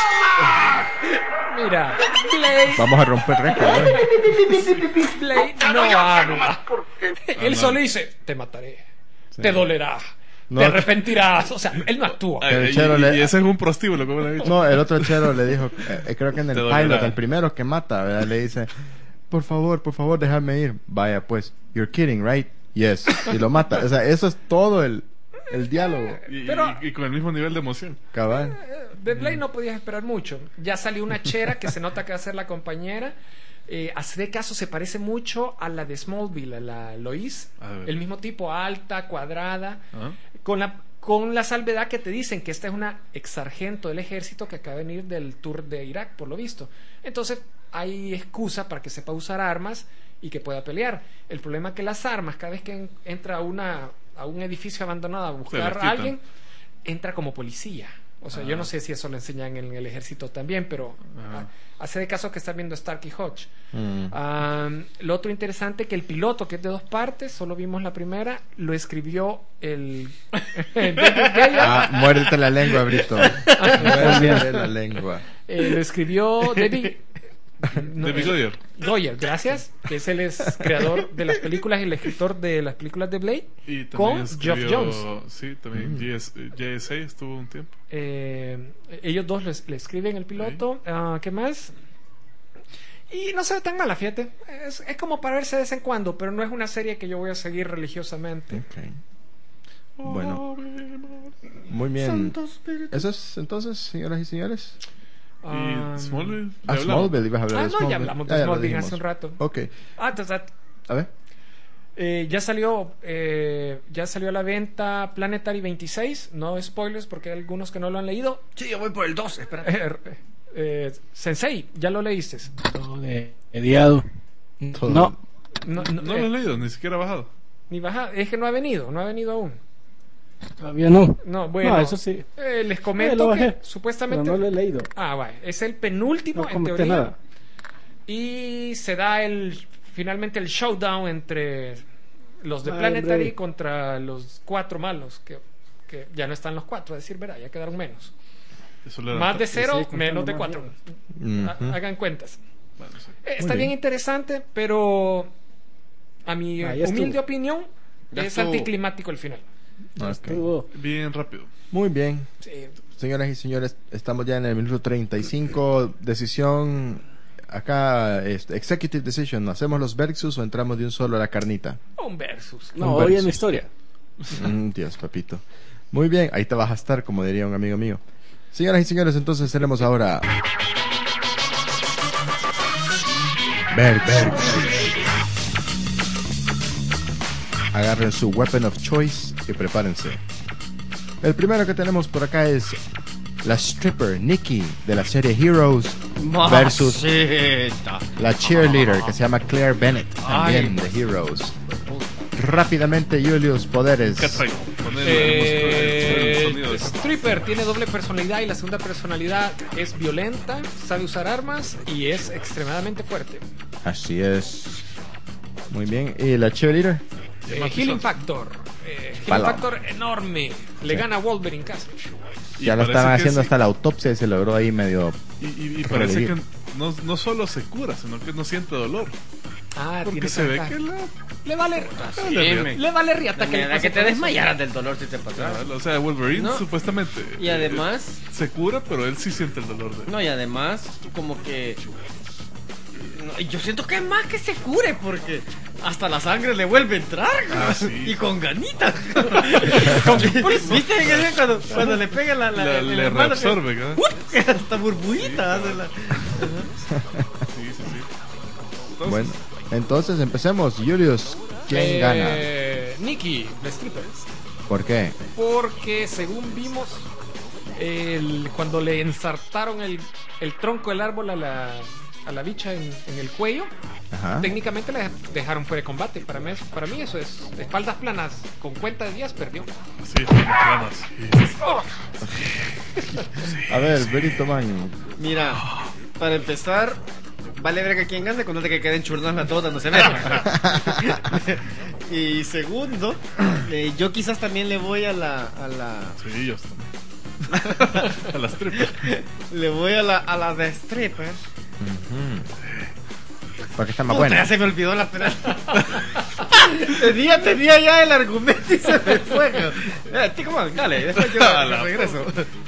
mira, Blade, Vamos a romper récord. ¿eh? Blade no habla. Él no. solo dice, te mataré, Sí. te dolerá, No, te que- arrepentirás. O sea, él no actúa. Ay, El y, chero y- le- y ese es un prostíbulo, como le he dicho. No, el otro chero le dijo, eh, creo que en el Te dolerá. pilot, el primero que mata, ¿verdad? Le dice, por favor, por favor, déjame ir. Vaya, pues, you're kidding, right? Yes. Y lo mata. O sea, eso es todo el, el diálogo. Y, Pero- y- y con el mismo nivel de emoción. Cabal. De Blade no podías esperar mucho. Ya salió una chera que se nota que va a ser la compañera. Eh, hace de caso se parece mucho a la de Smallville, a la Lois. A ver. El mismo tipo, alta, cuadrada. Ajá. Con la, con la salvedad que te dicen que esta es una ex sargento del ejército que acaba de venir del tour de Irak, por lo visto. Entonces hay excusa para que sepa usar armas y que pueda pelear. El problema es que las armas, cada vez que en- entra a, una, a un edificio abandonado a las buscar quitan. a alguien, entra como policía. O sea, Ah. yo no sé si eso lo enseñan en el ejército también, pero Ah. ah, hace de caso que están viendo Stark y Hodge. Mm. Ah, lo otro interesante que el piloto, que es de dos partes, solo vimos la primera, lo escribió el David Goyer, Ah, muérdete la lengua, Brito. Muérdete la lengua. eh, lo escribió David, No, David eh, Goyer. Goyer, gracias, que es el es creador de las películas y el escritor de las películas de Blade, Y también con Geoff escribió- Jones. Sí, también G S J S A estuvo un tiempo. Eh, ellos dos les- le escriben el piloto. Ah, ¿qué más? Y no se ve tan mala, fíjate. Es, es como para verse de vez en cuando, pero no es una serie que yo voy a seguir religiosamente. Ok. Bueno, muy bien. Santo Espíritu. Eso es entonces, señoras y señores. Ah, Y Smallville. Ah, ¿ya hablamos? Smallville, ibas a hablar Ah, de no, Smallville. ya hablamos de Ah, ya lo Smallville dijimos. hace un rato. Ok, Ah, entonces, a ver. eh, ya salió eh, ya salió a la venta Planetary veintiséis. No spoilers porque hay algunos que no lo han leído. Sí, yo voy por el dos, espera. Eh, eh, Sensei, ¿ya lo leíste? Todo de mediado. Todo. No, No, no, No eh, lo he leído, ni siquiera ha bajado. ni baja, es que no ha venido, no ha venido aún. todavía no. No, bueno, No, eso sí. eh, les Eh, comento lo que bajé, supuestamente pero no lo he leído. ah, vaya, es el penúltimo No en comenté teoría nada. y se da el finalmente el showdown entre los de Ay, Planetary hombre. contra los cuatro malos que, que ya no están los cuatro, a decir verdad, ya quedaron menos. Eso le da- Más de cero, sí, contando menos de más cuatro. bien. Ha- Ujú. Hagan cuentas. Bueno, sí. Eh, Está bien. bien interesante, pero a mi Ah, ya humilde estuvo. opinión Ya es estuvo. anticlimático el final. Ok. Estuvo- Bien rápido. Muy bien. Sí. Señoras y señores, estamos ya en el minuto treinta y cinco. Decisión acá, este, executive decision. ¿Hacemos los versus o entramos de un solo a la carnita? Un versus. No, Un hoy versus. en la historia. Mm, Dios, papito. Muy bien, ahí te vas a estar, como diría un amigo mío. Señoras y señores, entonces tenemos ahora... Versus. Agarren su weapon of choice y prepárense. El primero que tenemos por acá es la stripper Nikki de la serie Heroes versus Mamacita. la cheerleader que se llama Claire Bennett, también Ay. de Heroes. Rápidamente, Julius, poderes. ¿Qué traigo? Poner Eh, el sonido de- Stripper tiene doble personalidad y la segunda personalidad es violenta, sabe usar armas y es extremadamente fuerte. Así es. Muy bien. ¿Y la cheerleader? Eh, más Healing pisón. Factor. Eh, Healing Palo. Factor enorme. Le Sí. gana a Wolverine casi. Y Ya lo parece estaban que haciendo sí. hasta la autopsia y se logró ahí medio... Y, y- y parece revivir. que no, no solo se cura, sino que no siente dolor. Ah, Porque tiene se ve tanta- que la... le vale Sí, me- le vale riata que, le Mira, pase que te por eso. desmayaras del dolor si te pasara. O sea, Wolverine No. supuestamente... Y además, eh, se cura, pero él sí siente el dolor de... no, y además, como que. No, yo siento que es más que se cure porque hasta la sangre le vuelve a entrar. Ah, sí. Y con ganitas. ¿Viste que cuando, cuando le pega la, la, La- en le la mano que- reabsorbe, ¿no? ¡Ut! Hasta burbujita hace la- Sí, sí, sí. Entonces, Bueno, entonces empecemos. Julius, ¿quién Eh, gana? Nikki, la stripper. ¿Por qué? Porque según vimos, el- cuando le ensartaron el, el tronco del árbol a la, a la bicha en, en el cuello, Ajá. técnicamente la dejaron fuera de combate. Para mí, eso- para mí eso es espaldas planas con cuenta de días perdió. sí, planas. A ver, Benito Man. Mira, para empezar, vale verga quien gane con tal de que queden churnas la todas no se ve. Y segundo, eh, yo quizás también le voy a la, a la Sí, yo también. A las tripas. le voy a la a la de stripper. Porque está más Puta, buena. ya se me olvidó la pena. tenía, tenía ya el argumento y se me fue. Eh, tío, ¿cómo? Dale, después yo A la regreso.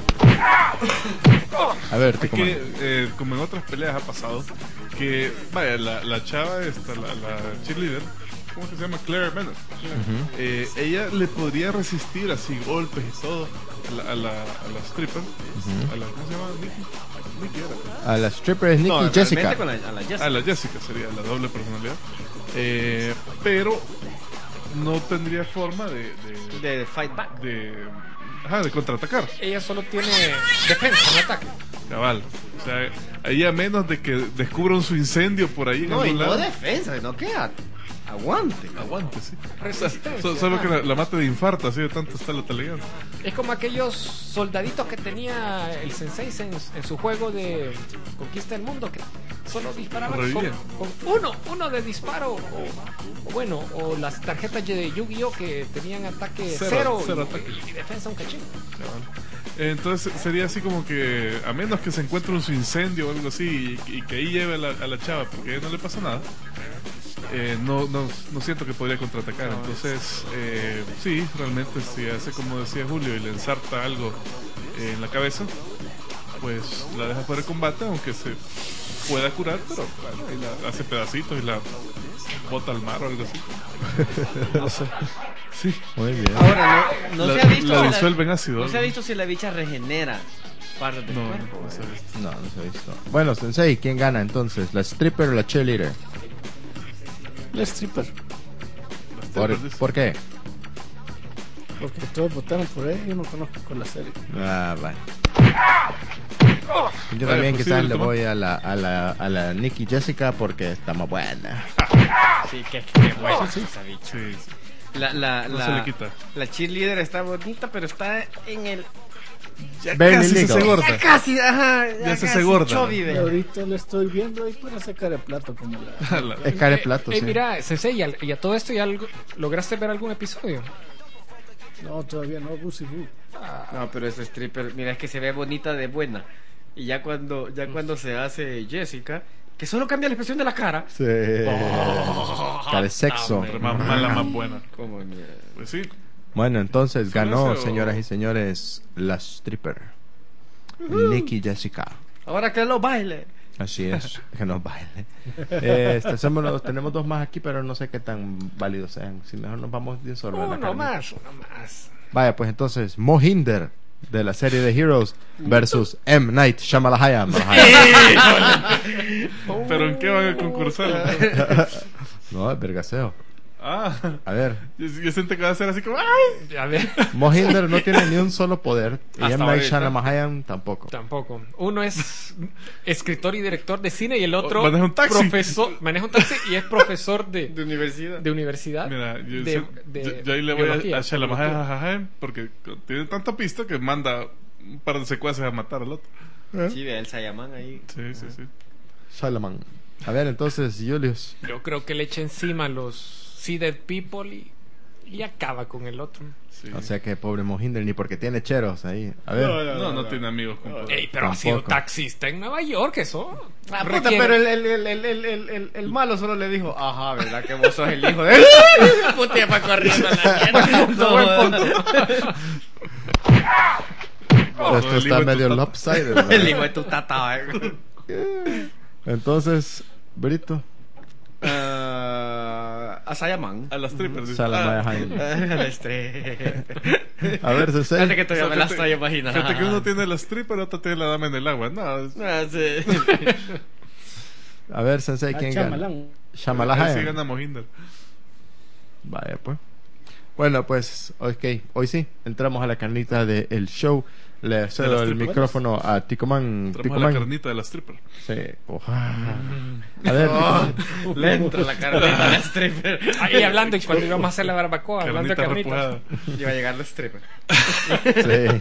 A ver, Es te que, eh, como en otras peleas ha pasado, que, vaya, la, la chava esta, la, la cheerleader, ¿cómo que se llama? Claire Bennett. Eh, ella le podría resistir así golpes y todo a la, a la, a la stripper. A la, ¿cómo se llama? Nikki. Nikki era. A la stripper es Nikki No, Jessica. realmente con la, a la Jessica. A la Jessica sería la doble personalidad. Eh, pero no tendría forma de, de, De fight back. de, ajá, de contraatacar. Ella solo tiene defensa, no ataque. Cabal. O sea, ahí a menos de que descubran su incendio por ahí en No, y algún no lado. defensa, no que a- aguante. Aguante, sí. Resistencia. So- solo que la, la mate de infarto, así de tanto está la talegando. Es como aquellos soldaditos que tenía el Sensei en, en su juego de Conquista del Mundo, que solo disparaban con, Revivían. con uno, uno de disparo, o, o bueno, o las tarjetas de Yu-Gi-Oh que tenían ataque Cero, cero, cero y, ataque. y defensa un cachín. Entonces sería así como que, a menos que se encuentre un su incendio o algo así y, y que ahí lleve a la, a la chava porque a ella no le pasa nada, eh, no, no, no siento que podría contraatacar. Entonces, eh, sí, realmente si hace como decía Julio y le ensarta algo eh, en la cabeza, pues la deja fuera de combate, aunque se pueda curar, pero bueno, ahí la hace pedacitos y la bota al mar o algo así. No sé. Sí. Muy bien. Ahora, no, no La- se ha visto la si disuelve en ácido. No se ha visto si la bicha regenera partes del No, no, cuerpo. no se ha visto. No, no se ha visto. Bueno, Sensei, ¿quién gana entonces? ¿La stripper o la cheerleader? La stripper. Las ¿Por, tripas, dice. ¿por qué? Porque todos votaron por ella y yo no conozco con la serie. Ah, vale. Yo Vale, también pues quizás sí, le toma. voy a la, a la, a la Nikki Jessica porque está más buena. Sí, que, que buena esa bicha. Sí, sí. La, la, No la, se le quita. la cheerleader está bonita, pero está en el... Ya Barely casi se legal. hace gorda. Ya casi, ajá. Ya, Ya se casi hace gorda. chubby, Y ve. ahorita la estoy viendo y puede sacar el plato como la... La- Es cara de Eh, plato, eh, sí. Mira, Sensei, y, al- y a todo esto ya algo- lograste ver algún episodio. No, todavía no, Busy Boo. No, pero ese stripper, mira, es que se ve bonita de buena. Y ya cuando, ya cuando se hace Jessica, que solo cambia la expresión de la cara. Sí. Cara de sexo. Entre más mala, más buena. Como mira. Pues sí. Bueno, entonces ¿Solo ganó, ese o- señoras y señores, la stripper. Nikki Jessica. Ahora que lo baile. Así es, que nos baile. Eh, este, hacemos- tenemos dos más aquí, pero no sé qué tan válidos sean. Si mejor nos vamos de un solo. a la Uno carne. más, uno más. Vaya, pues entonces, Mohinder de la serie de Heroes versus M. Night Shyamalan. ¿Pero en qué van a concursar? No, es vergaseo. Ah, A ver, yo, yo siento que va a ser así como ¡ay! A ver, Mohinder no tiene ni un solo poder y Hasta M. Night ahorita. Shyamalan tampoco. tampoco. Uno es escritor y director de cine y el otro Maneja un taxi. profesor, maneja un taxi y es profesor de, De universidad. de universidad. Mira, yo, de, siento- de yo- yo ahí le voy biología, a, a Shyamalan biología. jajaja, porque tiene tanta pista que manda un par de secuaces a matar al otro. Sí, ve el Sayaman ahí. Sí, sí, sí. Shyamalan. A ver, entonces, Julius. Yo creo que le echa encima a los See Dead People y, y acaba con el otro. sí. O sea que pobre Mohinder, ni porque tiene cheros ahí. A ver. no, no, tiene amigos con poder. Ey, pero ha sido Tampoco. taxista en Nueva York, eso. Ah, puta, requiere- pero el, el, el, el, el, el, el, el malo solo le dijo, ajá, ¿verdad que vos sos el hijo de él? Puta, ya va corriendo a la mierda. No, Buen punto. Oh, Esto el está hijo de medio tu- lopsided. El ¿verdad? hijo de tu tata, eh. Entonces, Brito. Ah, a Sayaman. A las strippers. dice. Shyamalan. A la estrella. A ver, Fíjate Sensei. que todavía me la estoy imaginando. Fíjate que uno tiene la stripper y otro tiene la dama en el agua. No, es- Ah, sí. A ver, Sensei, Ah, ¿quién gana? Shyamalan. ahí sí Shyamalan. gana Mohinder. Vaya, pues. Bueno, pues, ok, hoy sí, entramos a la carnita del show. Le cedo las el tripas. micrófono a Ticoman. Traemos la Ticoman. carnita de la stripper. Sí. Ojalá. A ver, Oh, Ticoman. le entra la carnita a la stripper. Ahí hablando, y cuando íbamos a hacer la barbacoa, hablando de Carnita carnitas. repujada. Iba a llegar la stripper. Sí.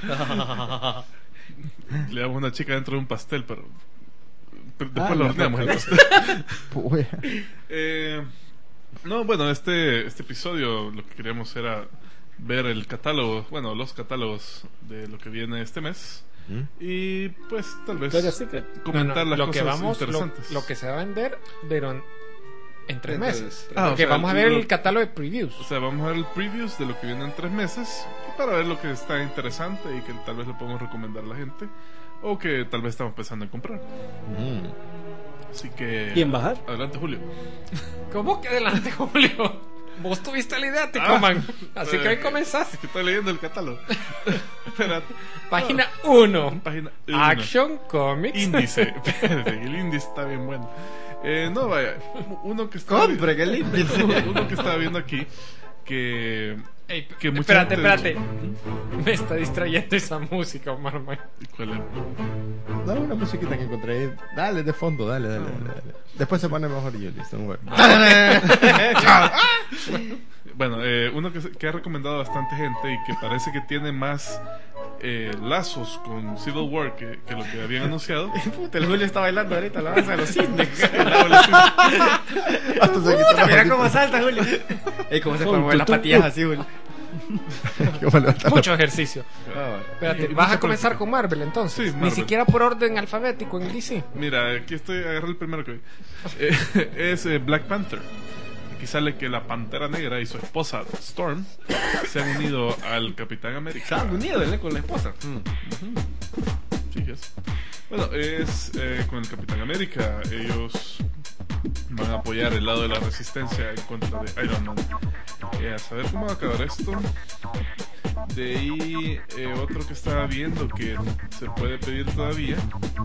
Le damos una chica dentro de un pastel, pero. pero después Ah, lo no, horneamos el no. pastel. Pues, Eh, no, bueno, este, este episodio lo que queríamos era ver el catálogo, bueno, los catálogos de lo que viene este mes. ¿Mm? Y pues tal vez Victoria's Secret. comentar No, no, las lo cosas que vamos, lo, interesantes. lo que se va a vender, pero en, en tres Entonces, meses. ah, o Porque sea, vamos a ver lo- el catálogo de previews. O sea, vamos a ver el previews de lo que viene en tres meses para ver lo que está interesante y que tal vez le podemos recomendar a la gente o que tal vez estamos pensando en comprar. mm. Así que... ¿Quién bajar? Adelante, Julio. ¿Cómo que adelante, Julio? Vos tuviste la idea, te Ah, coman. Así eh, que hoy comenzás. Es que estoy leyendo el catálogo. Espérate. Página uno. Página uno. Action Comics. Índice. Espérate, el índice está bien bueno. Eh, no, vaya. Uno que está... Compre, que lindo. Uno que estaba viendo aquí que... Ey, que mucha espérate, gente- espérate. Me está distrayendo esa música, Omar. Man. ¿Cuál es? Dame una musiquita que encontré ahí. Dale, de fondo, dale, dale, dale, dale. Después se pone mejor Julius. Don't worry. Bueno, eh, uno que, se- que ha recomendado bastante gente y que parece que tiene más eh, lazos con Civil War que, que lo que habían anunciado. Puta, el Julio está bailando ahorita la danza de los cisnes. Hasta se quitó la Mira patita. cómo salta, Julio. Ey, cómo se puede mover las patillas así, Julio. ¿Cómo levantar la- Mucho ejercicio. Ah, Espérate, Y vas mucha a comenzar práctica. con Marvel entonces. Sí, Ni Marvel. siquiera por orden alfabético en D C. Mira, aquí estoy, agarré el primero que vi. Eh, es eh, Black Panther. Aquí sale que la Pantera Negra y su esposa Storm se han unido al Capitán América. Se han unido ¿eh? con la esposa. Sí, es. Bueno, es eh, con el Capitán América. Ellos van a apoyar el lado de la resistencia en contra de Iron Man. Eh, a saber cómo va a acabar esto. De ahí, eh, otro que estaba viendo que se puede pedir todavía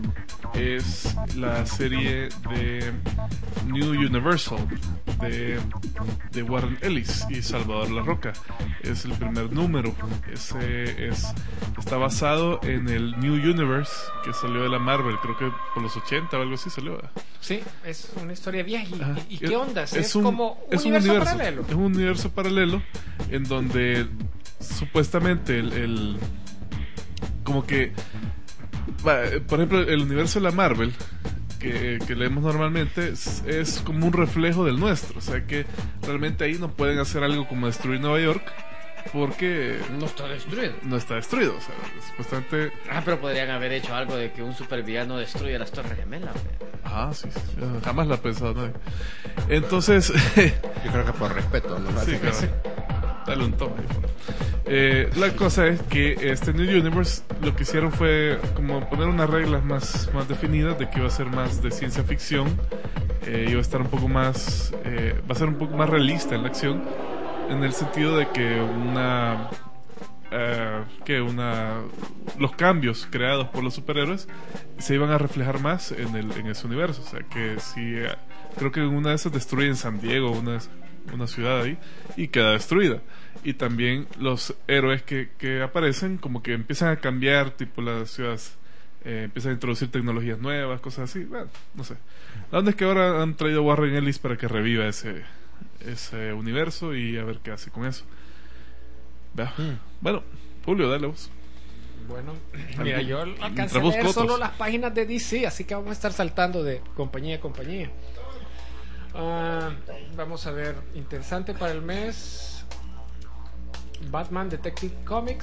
es la serie de New Universal de, de Warren Ellis y Salvador La Roca. Es el primer número. Ese es, está basado en el New Universe que salió de la Marvel, creo que por los ochenta o algo así salió. ¿Verdad? Sí, es una historia vieja. ¿Y, Ajá. y- y qué onda? Es, Es un- como un es un universo, universo paralelo. Es un universo paralelo en donde supuestamente el, el- como que va, eh, por ejemplo el universo de la Marvel que, que leemos normalmente es, es como un reflejo del nuestro, o sea que realmente ahí no pueden hacer algo como destruir Nueva York porque No está destruido. no está destruido, o sea, supuestamente Ah, pero podrían haber hecho algo de que un supervillano destruya las Torres Gemelas. güey. ah sí, sí, jamás lo ha pensado nadie. Entonces Yo creo que por respeto, ¿no? Sí, Básicamente. claro. Dale un toma ahí, por favor. Eh, la cosa es que este New Universe lo que hicieron fue como poner unas reglas más, más definidas de que iba a ser más de ciencia ficción, eh, iba a estar un poco más, eh, va a ser un poco más realista en la acción, en el sentido de que una, eh, que una, los cambios creados por los superhéroes se iban a reflejar más en el, en ese universo, o sea que si eh, creo que una de esas destruyen San Diego, una de esas- una ciudad ahí y queda destruida, y también los héroes que, que aparecen como que empiezan a cambiar, tipo las ciudades eh, empiezan a introducir tecnologías nuevas, cosas así, bueno, no sé. La onda es que ahora han traído a Warren Ellis para que reviva ese ese universo y a ver qué hace con eso. Vea. Bueno, Julio, dale vos. Bueno, mira, yo alcancé a Entre vos leer cotos. solo las páginas de D C, así que vamos a estar saltando de compañía a compañía. Ah, vamos a ver, interesante para el mes: Batman Detective Comics.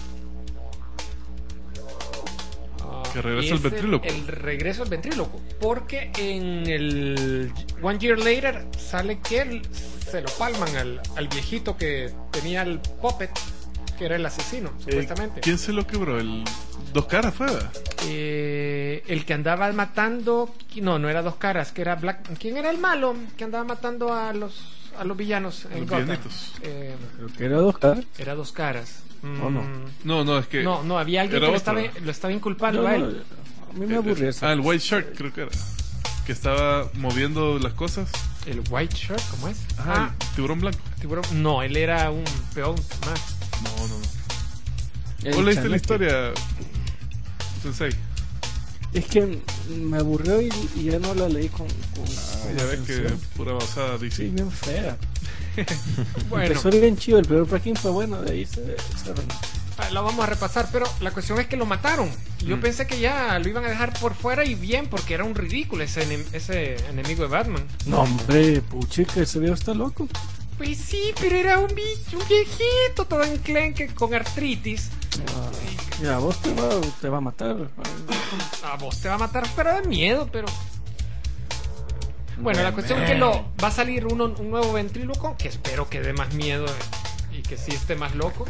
Ah, Que regresa y el es ventríloco. El, regreso al ventríloco, porque en el One Year Later sale que él- se lo palman al, al viejito que tenía el puppet, que era el asesino, supuestamente. Eh, ¿Quién se lo quebró? El Dos Caras fue, ¿verdad? Eh, el que andaba matando, no, no era Dos Caras, que era Black. ¿Quién era el malo que andaba matando a los a los villanos en Los Gotham? villanitos. Eh, Creo que era dos caras. era Dos Caras. ¿O no? Mm, No, no, es que no, no, había alguien era que lo otro. estaba, lo estaba inculpando No, a no, él. a mí me aburrió eso. Ah, el White Shark creo que era. Que estaba moviendo las cosas. El White Shirt, ¿cómo es? Ajá, Ah, el tiburón blanco. tiburón. No, él era un peón más. No, no, no. El ¿Vos leíste la chaneque. historia, Sensei? Es que me aburrió y, y ya no la leí con, con, con Ya ves que atención. pura basada D C. Sí, bien fea. Bueno, Empezó bien chido, el primer packing fue bueno, de ahí se, se arruinó. ah, lo vamos a repasar, pero la cuestión es que lo mataron. Y Yo Mm. pensé que ya lo iban a dejar por fuera y bien, porque era un ridículo ese, enem- ese enemigo de Batman. No, hombre, puchica, ese viejo está loco. Pues sí, pero era un, bicho, un viejito todo enclenque con artritis. Ah, ya, vos te va, te va a matar. A vos te va a matar, pero de miedo, pero... Bueno, la cuestión es que lo, va a salir uno, un nuevo ventríloco, que espero que dé más miedo y que sí esté más loco.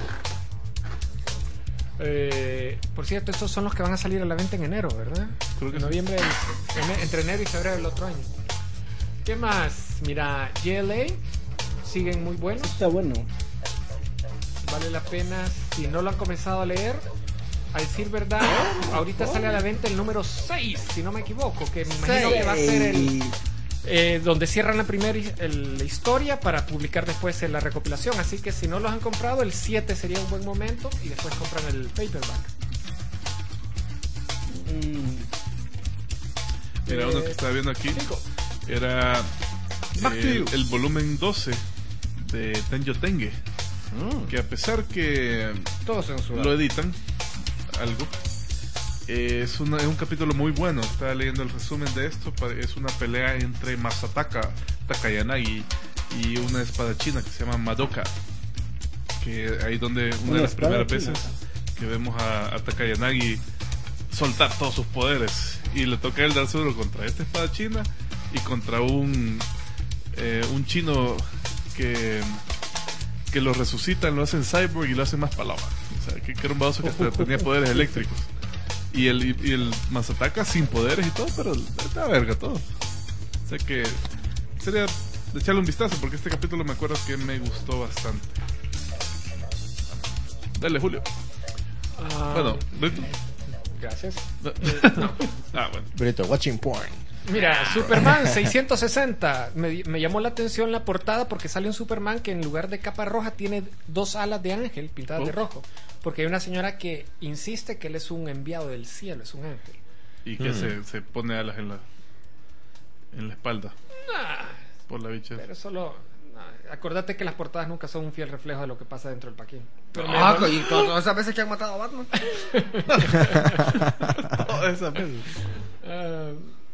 Eh, por cierto, estos son los que van a salir a la venta en enero, ¿verdad? Creo que En sí. noviembre, ene- entre enero y febrero del otro año. ¿Qué más? Mira, G L A siguen muy buenos. Está bueno. Vale la pena, si no lo han comenzado a leer, a decir verdad, ahorita sale a la venta el número seis, si no me equivoco, que me imagino que va a ser el... eh, donde cierran la primera hi- el- la historia para publicar después en la recopilación. Así que si no los han comprado, el siete sería un buen momento y después compran el paperback. Mm, Mira, uno que estaba viendo aquí Cinco. era Back to el, you. el volumen doce de Tenjo Tenge, que a pesar que Todo censurado. lo editan algo, eh, es, una- es un capítulo muy bueno. Estaba leyendo el resumen de esto. pa- Es una pelea entre Masataka Takayanagi y una espadachina que se llama Madoka, que ahí donde una Una de las espada primeras china. veces que vemos a, a Takayanagi soltar todos sus poderes y le toca a él darse duro contra esta espada china y contra un eh, un chino que que lo resucitan, lo hacen cyborg y lo hacen más paloma. O sea, que, que era un baboso que hasta tenía poderes eléctricos. Y el, y, y el Masataka sin poderes y todo, pero está verga todo. O sea que sería de echarle un vistazo, porque este capítulo me acuerdo que me gustó bastante. Dale, Julio. Ah, Bueno, Brito. gracias. No. Ah, bueno. Brito, watching porn. Mira, Superman seiscientos sesenta. Me, me llamó la atención la portada porque sale un Superman que en lugar de capa roja tiene dos alas de ángel pintadas Oh. de rojo. Porque hay una señora que insiste que él es un enviado del cielo, es un ángel. Y que Mm. se, se pone alas en la en la espalda Ah, por la bicha. pero solo... no, acordate que las portadas nunca son un fiel reflejo de lo que pasa dentro del paquín. Pero me Ah, llamó- y to- todas esas veces que han matado a Batman. Oh, esa vez. Ah,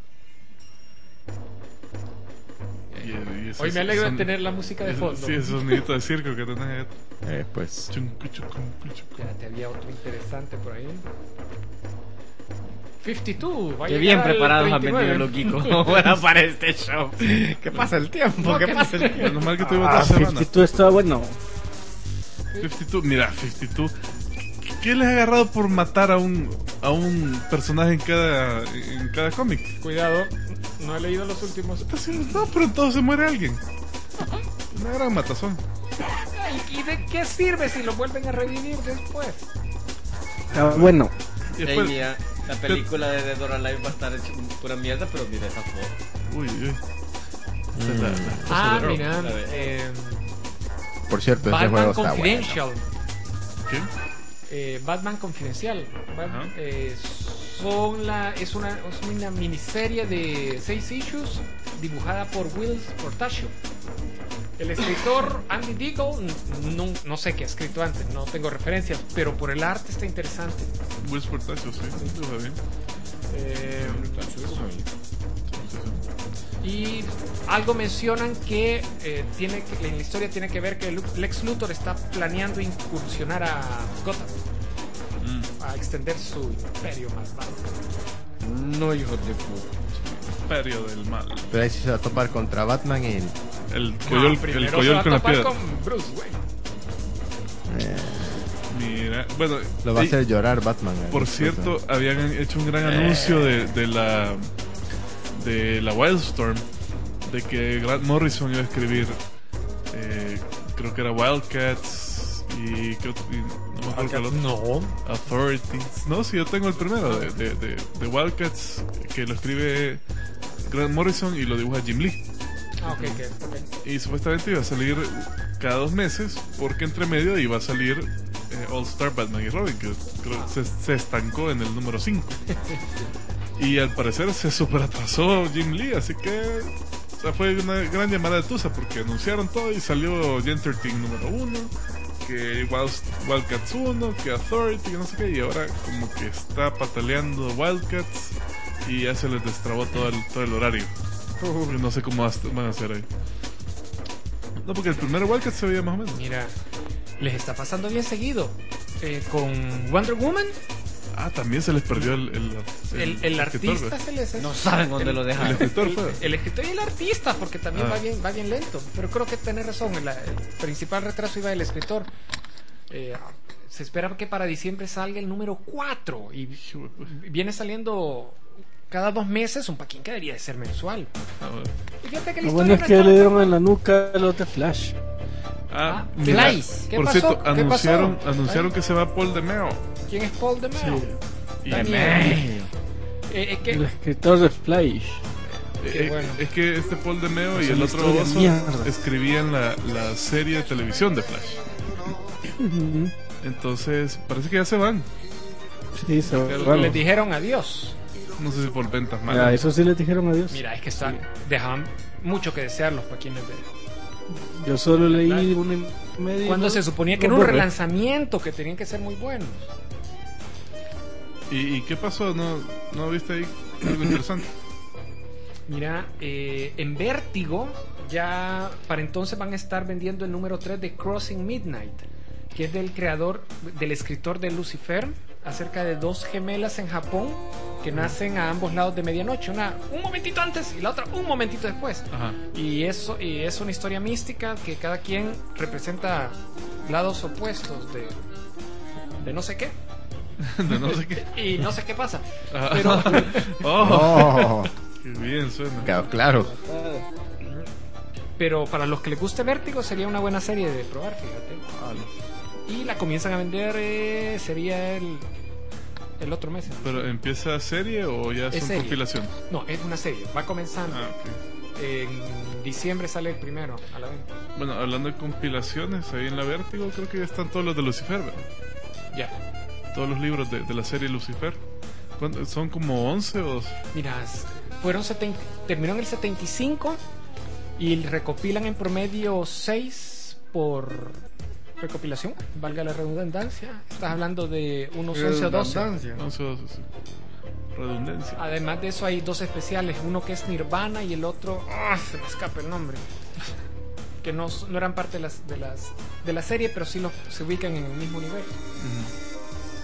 Y- y ese hoy me alegro de son- tener la música de ese- fondo. Sí, esos soniditos de circo que tenés ahí. Eh, pues. Chuncu, chucum, chucum. Espérate, había otro interesante por ahí. cincuenta y dos. va a Qué llegar bien al preparados han veintinueve. venido los Kiko para, para este show. ¿Qué pasa el tiempo? No, ¿Qué que- pasa el tiempo? Menos mal que tuvimos Ah, dos semanas. cincuenta y dos estaba bueno. cincuenta y dos, mira, cincuenta y dos. ¿Qué les ha agarrado por matar a un a un personaje en cada en cada cómic? Cuidado, no he leído los últimos. No, pero entonces se muere alguien. Una gran matazón. Ay, ¿y de qué sirve si lo vuelven a revivir después? Estaba bueno. Y Ey, después, mira, la película de Dead or Alive va a estar hecha pura mierda, pero mira esa foto. uy, uy. Esa es la- la cosa Ah, de- mira, A ver. eh, Por cierto, ese Batman juego está bueno. Confidential. ¿Qué? Eh, Batman Confidencial. Bat- Ajá. eh, son la, es, una, es una miniserie de seis issues dibujada por Will Portacio. El escritor Andy Deagle, n- no, no sé qué ha escrito antes, no tengo referencias, pero por el arte está interesante. Will Sportacio, sí, dibuja bien. Eh, y algo mencionan que, eh, tiene que en la historia tiene que ver que Lu- Lex Luthor está planeando incursionar a Gotham, Mm. a extender su imperio malvado. No, hijo de puta. Imperio del mal. Pero ahí sí se va a topar contra Batman y... El coyol, No, primero el se coyol va a con la topar piedra. con Bruce Wayne. eh, Mira, bueno, lo va a ey, hacer llorar Batman. eh, por después, cierto, ¿no? habían hecho un gran anuncio de, de la de la Wildstorm, de que Grant Morrison iba a escribir, eh, creo que era Wildcats y, creo, y no me acuerdo cuál otro. No. Authority. No, sí, yo tengo el primero de, de, de, de Wildcats, que lo escribe Grant Morrison y lo dibuja Jim Lee. Ah, ok, ok, ok. Y supuestamente iba a salir cada dos meses, porque entre medio iba a salir eh, All Star Batman y Robin, que creo que se, se estancó en el número cinco. Y al parecer se super atrasó Jim Lee, así que o sea, fue una gran llamada de tusa, porque anunciaron todo y salió Genter Team número uno, que Wild, Wildcats uno, que Authority, que no sé qué, y ahora como que está pataleando Wildcats y ya se les destrabó todo el, todo el horario. Uh, no sé cómo van a hacer ahí. No, porque el primer Wildcats se veía más o menos. Mira, les está pasando bien seguido. Eh, con Wonder Woman, Ah, también se les perdió el... El, el, el escritor, artista ¿ves? se les... No saben dónde el- lo El dejaron. escritor fue. El escritor y el artista, porque también Ah. va bien va bien lento. Pero creo que tenés razón, el, el principal retraso iba del escritor. Eh, se espera que para diciembre salga el número cuatro y viene saliendo cada dos meses un paquín que debería de ser mensual. Ah, bueno. Y fíjate que la Lo bueno historia es que no le está- dieron en la nuca a los de Flash. Ah, Ah, mira, Flies. ¿Qué por pasó? cierto, ¿Qué pasó? anunciaron, anunciaron que se va Paul DeMeo. ¿Quién es Paul DeMeo? Y, Daniel. Eh, es que El escritor de Flash. Qué eh, bueno. Es que este Paul DeMeo Es y el una otro historia oso mierda. escribían la, la serie de televisión de Flash. Ujú. Entonces, parece que ya se van. Sí, se Les van. les dijeron adiós. No sé si por ventas Ya, malas. eso sí les dijeron adiós. Mira, es que están, dejaban mucho que desear los paquines de... Yo solo leí una y media. Cuando ¿no? se suponía que Lo era un borré. relanzamiento, que tenían que ser muy buenos. ¿Y, y qué pasó? ¿No, ¿No viste ahí algo interesante? Mira, eh, en Vértigo ya para entonces van a estar vendiendo el número tres de Crossing Midnight, que es del creador, del escritor de Lucifer, acerca de dos gemelas en Japón que nacen a ambos lados de medianoche, una un momentito antes y la otra un momentito después. Ajá. Y eso y es una historia mística que cada quien representa lados opuestos de, de no sé qué. De no sé qué. Y no sé qué pasa. Ajá. Pero Oh, Oh, qué bien suena. claro, claro. Pero para los que les guste Vértigo sería una buena serie de probar, fíjate. Y la comienzan a vender, eh, sería el, el otro mes. ¿Pero empieza serie o ya Es es una serie. compilación? No, es una serie, va comenzando. Ah, ok. En diciembre sale el primero a la venta. Bueno, hablando de compilaciones, ahí en la Vértigo creo que ya están todos los de Lucifer, ¿verdad? Ya. Todos los libros de, de la serie Lucifer. ¿Cuántos? ¿Son como once o...? Mira, s- fueron setenta, terminó en el setenta y cinco y recopilan en promedio seis por recopilación, valga la redundancia. Estás hablando de unos once o doce. Redundancia. once o doce, sí. Redundancia. Además de eso hay dos especiales, uno que es Nirvana y el otro, ¡ah! Se me escapa el nombre, que no, no eran parte de las de las de la serie, pero sí los, se ubican en el mismo nivel. Ujú.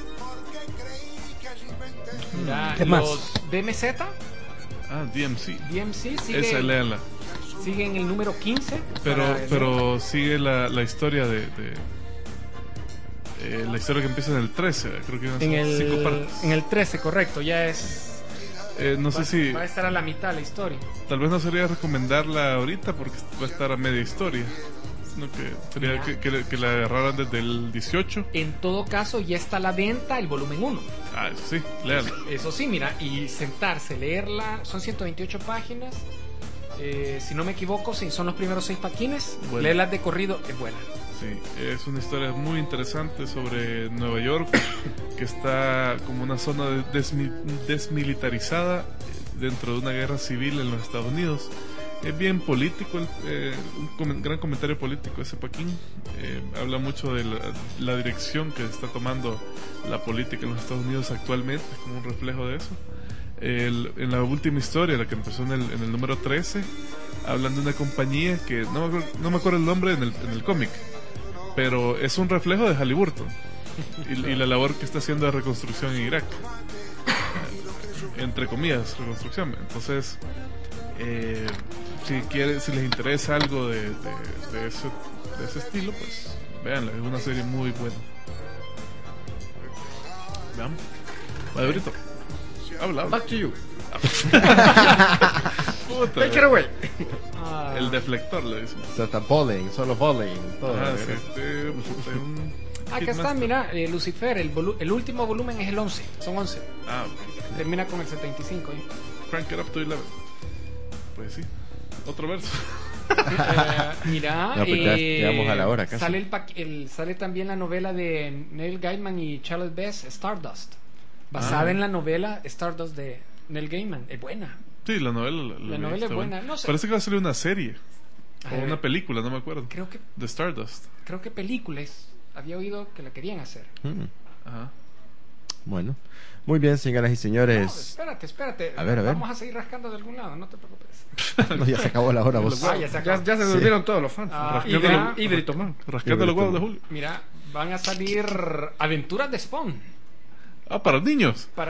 Mira, ¿Qué más? los D M Z, Ah, D M C. D M C Esa, sigue, léanla. sigue en el número quince. Pero, para el- pero sigue la, la historia de... de eh, la historia que empieza en el trece, creo que en son cinco el partes. en el trece, correcto, ya es Eh, no va, sé si... va a estar a la mitad la historia. Tal vez no sería recomendarla ahorita porque va a estar a media historia. Sino que sería que, que, que la agarraran desde el dieciocho. En todo caso, ya está a la venta el volumen uno. Ah, eso sí, léanla. Eso sí, mira, y sentarse, leerla, son ciento veintiocho páginas. Eh, si no me equivoco, sí, son los primeros seis paquines. Bueno. Leerlas de corrido es buena. Sí, es una historia muy interesante sobre Nueva York, que está como una zona de- desmi- desmilitarizada eh, dentro de una guerra civil en los Estados Unidos. Es bien político, el- eh, un comen- gran comentario político ese paquín. Eh, habla mucho de la, la dirección que está tomando la política en los Estados Unidos actualmente, es como un reflejo de eso. El- en la última historia, la que empezó en el, en el número trece, hablan de una compañía que no me acuerdo, no me acuerdo el nombre en el, en el cómic, pero es un reflejo de Halliburton y, y la labor que está haciendo de reconstrucción en Irak. Entre comillas, reconstrucción. Entonces, eh, si quiere, si les interesa algo de, de, de ese, de ese estilo, pues véanla, es una serie muy buena. Veamos. Vale, Brito. Habla, habla. Back to you. Puta, Take it away. Ah, el deflector le dicen. O sea, está bowling, solo bowling, todo. Ah, ¿verdad? sí, este, puta, es un acá está, Hitmaster. mira, eh, Lucifer, el, volu- el último volumen es el once, son once. Ah, ok. Termina con el setenta y cinco. ¿eh? Crank it up to eleven. Pues sí. Otro verso. Eh, mira, No, pues ya eh, llegamos a la hora casi. Sale, el, pa- el- sale también la novela de Neil Gaiman y Charlotte Bess, Stardust, basada Ah. en la novela Stardust de Neil Gaiman. Es buena. Sí, la novela. La, La vi, novela está es buena, no sé. Parece que va a salir una serie. A O ver, una película, no me acuerdo. creo que De Stardust. creo que películas había oído que la querían hacer. Mm, Ajá. bueno, muy bien, señoras y No, señores. espérate, espérate. A ver, a ver. Vamos a seguir rascando de algún lado, no te preocupes. No, ya se acabó la hora, vos. Ah, ya se acabó. Ya, ya se Sí. durmieron todos los fans. Ah, Rascando y lo- ya- Híbrido, man. Rascando los huevos de Julio. Mira, van a salir Aventuras de Spawn. Ah, para niños. Para...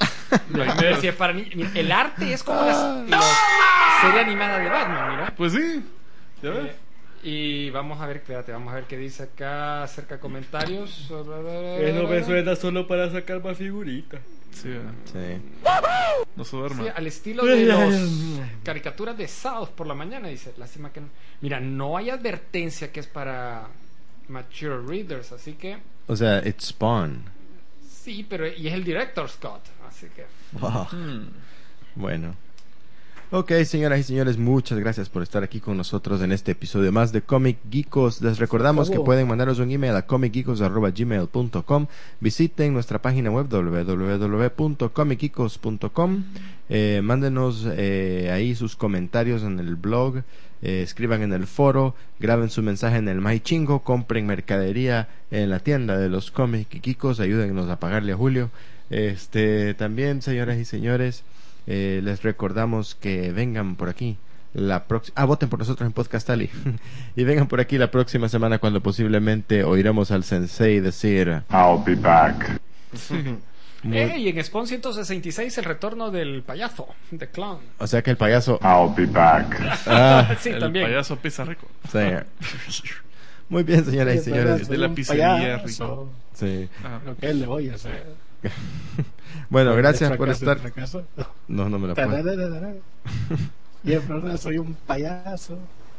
Si es para niños. Mira, el arte es como la serie animada de Batman, mira. Pues sí. Ya ves. Eh, y vamos a ver, espérate, vamos a ver qué dice acá acerca de comentarios. Eso me suena solo para sacar más figuritas. Sí, eh, Sí. no se Sí, duerma. al estilo de los caricaturas de sábados por la mañana, dice. Lástima que no. Mira, no hay advertencia que es para mature readers, así que O sea, it's Spawn. sí, pero y es el director's cut, así que Wow. Hmm. Bueno. Ok, señoras y señores, muchas gracias por estar aquí con nosotros en este episodio más de Comic Geekos. Les recordamos que pueden mandarnos un email a comic geekos arroba gmail punto com. Visiten nuestra página web doble u doble u doble u punto comic geekos punto com. Eh, mándenos eh, ahí sus comentarios en el blog, eh, escriban en el foro, graben su mensaje en el MyChingo, compren mercadería en la tienda de los Comic Geekos, ayúdennos a pagarle a Julio. Este, también, señoras y señores, Eh, les recordamos que vengan por aquí la próxima... Ah, voten por nosotros en Podcast Ali. Y vengan por aquí la próxima semana cuando posiblemente oiremos al sensei decir... I'll be back. Muy- Eh, y en Spawn ciento sesenta y seis el retorno del payaso, de Clown. O sea que el payaso... I'll be back. Ah, Sí, el también. payaso pisa rico. sí. Muy bien, señoras y Sí, señores. de la un pizzería, payaso. Sí. Ah, ¿Qué le voy a hacer? Bueno, gracias ¿El por fracaso estar... del fracaso? No, no me lo puedo. Tarararara. Y es verdad, soy un payaso.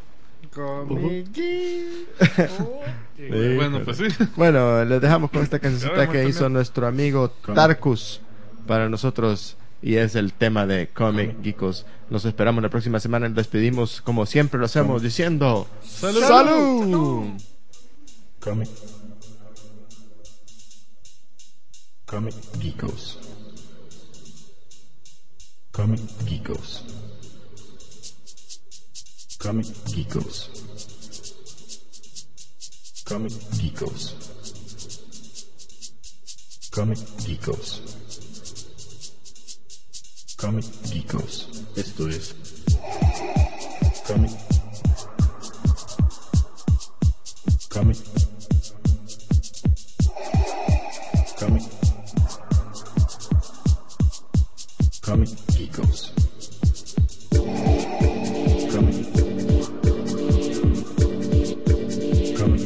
Comigi. Sí, bueno, pero- pues sí. Bueno, les dejamos con esta Ya cancioncita vemos que también. hizo nuestro amigo Tarkus para nosotros y es el tema de Comic Geekos. Nos esperamos la próxima semana. Nos despedimos como siempre lo hacemos diciendo ¡Salud! ¡Salud! Comic. Comic Geekos. Comic Geekos. Comic Geekos. Comic Geekos. Comic Geekos. Comic Geekos. Esto es Comic. Comic. Comic. Comic Geekos. Comic. Comic.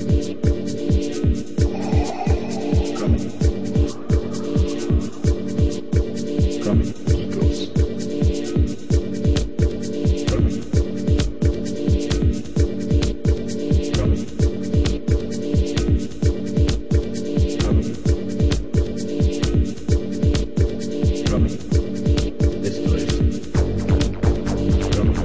Comic. Comic Geekos. Comic. Comic. Comic. Comic. Esto es Comic.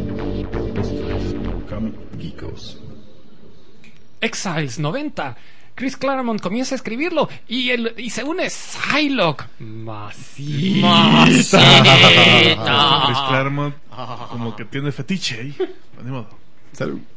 Exiles noventa. Chris Claremont comienza a escribirlo y, el, y se une Psylocke. Masita. Chris Claremont como que tiene fetiche ahí. Ni modo. Salud.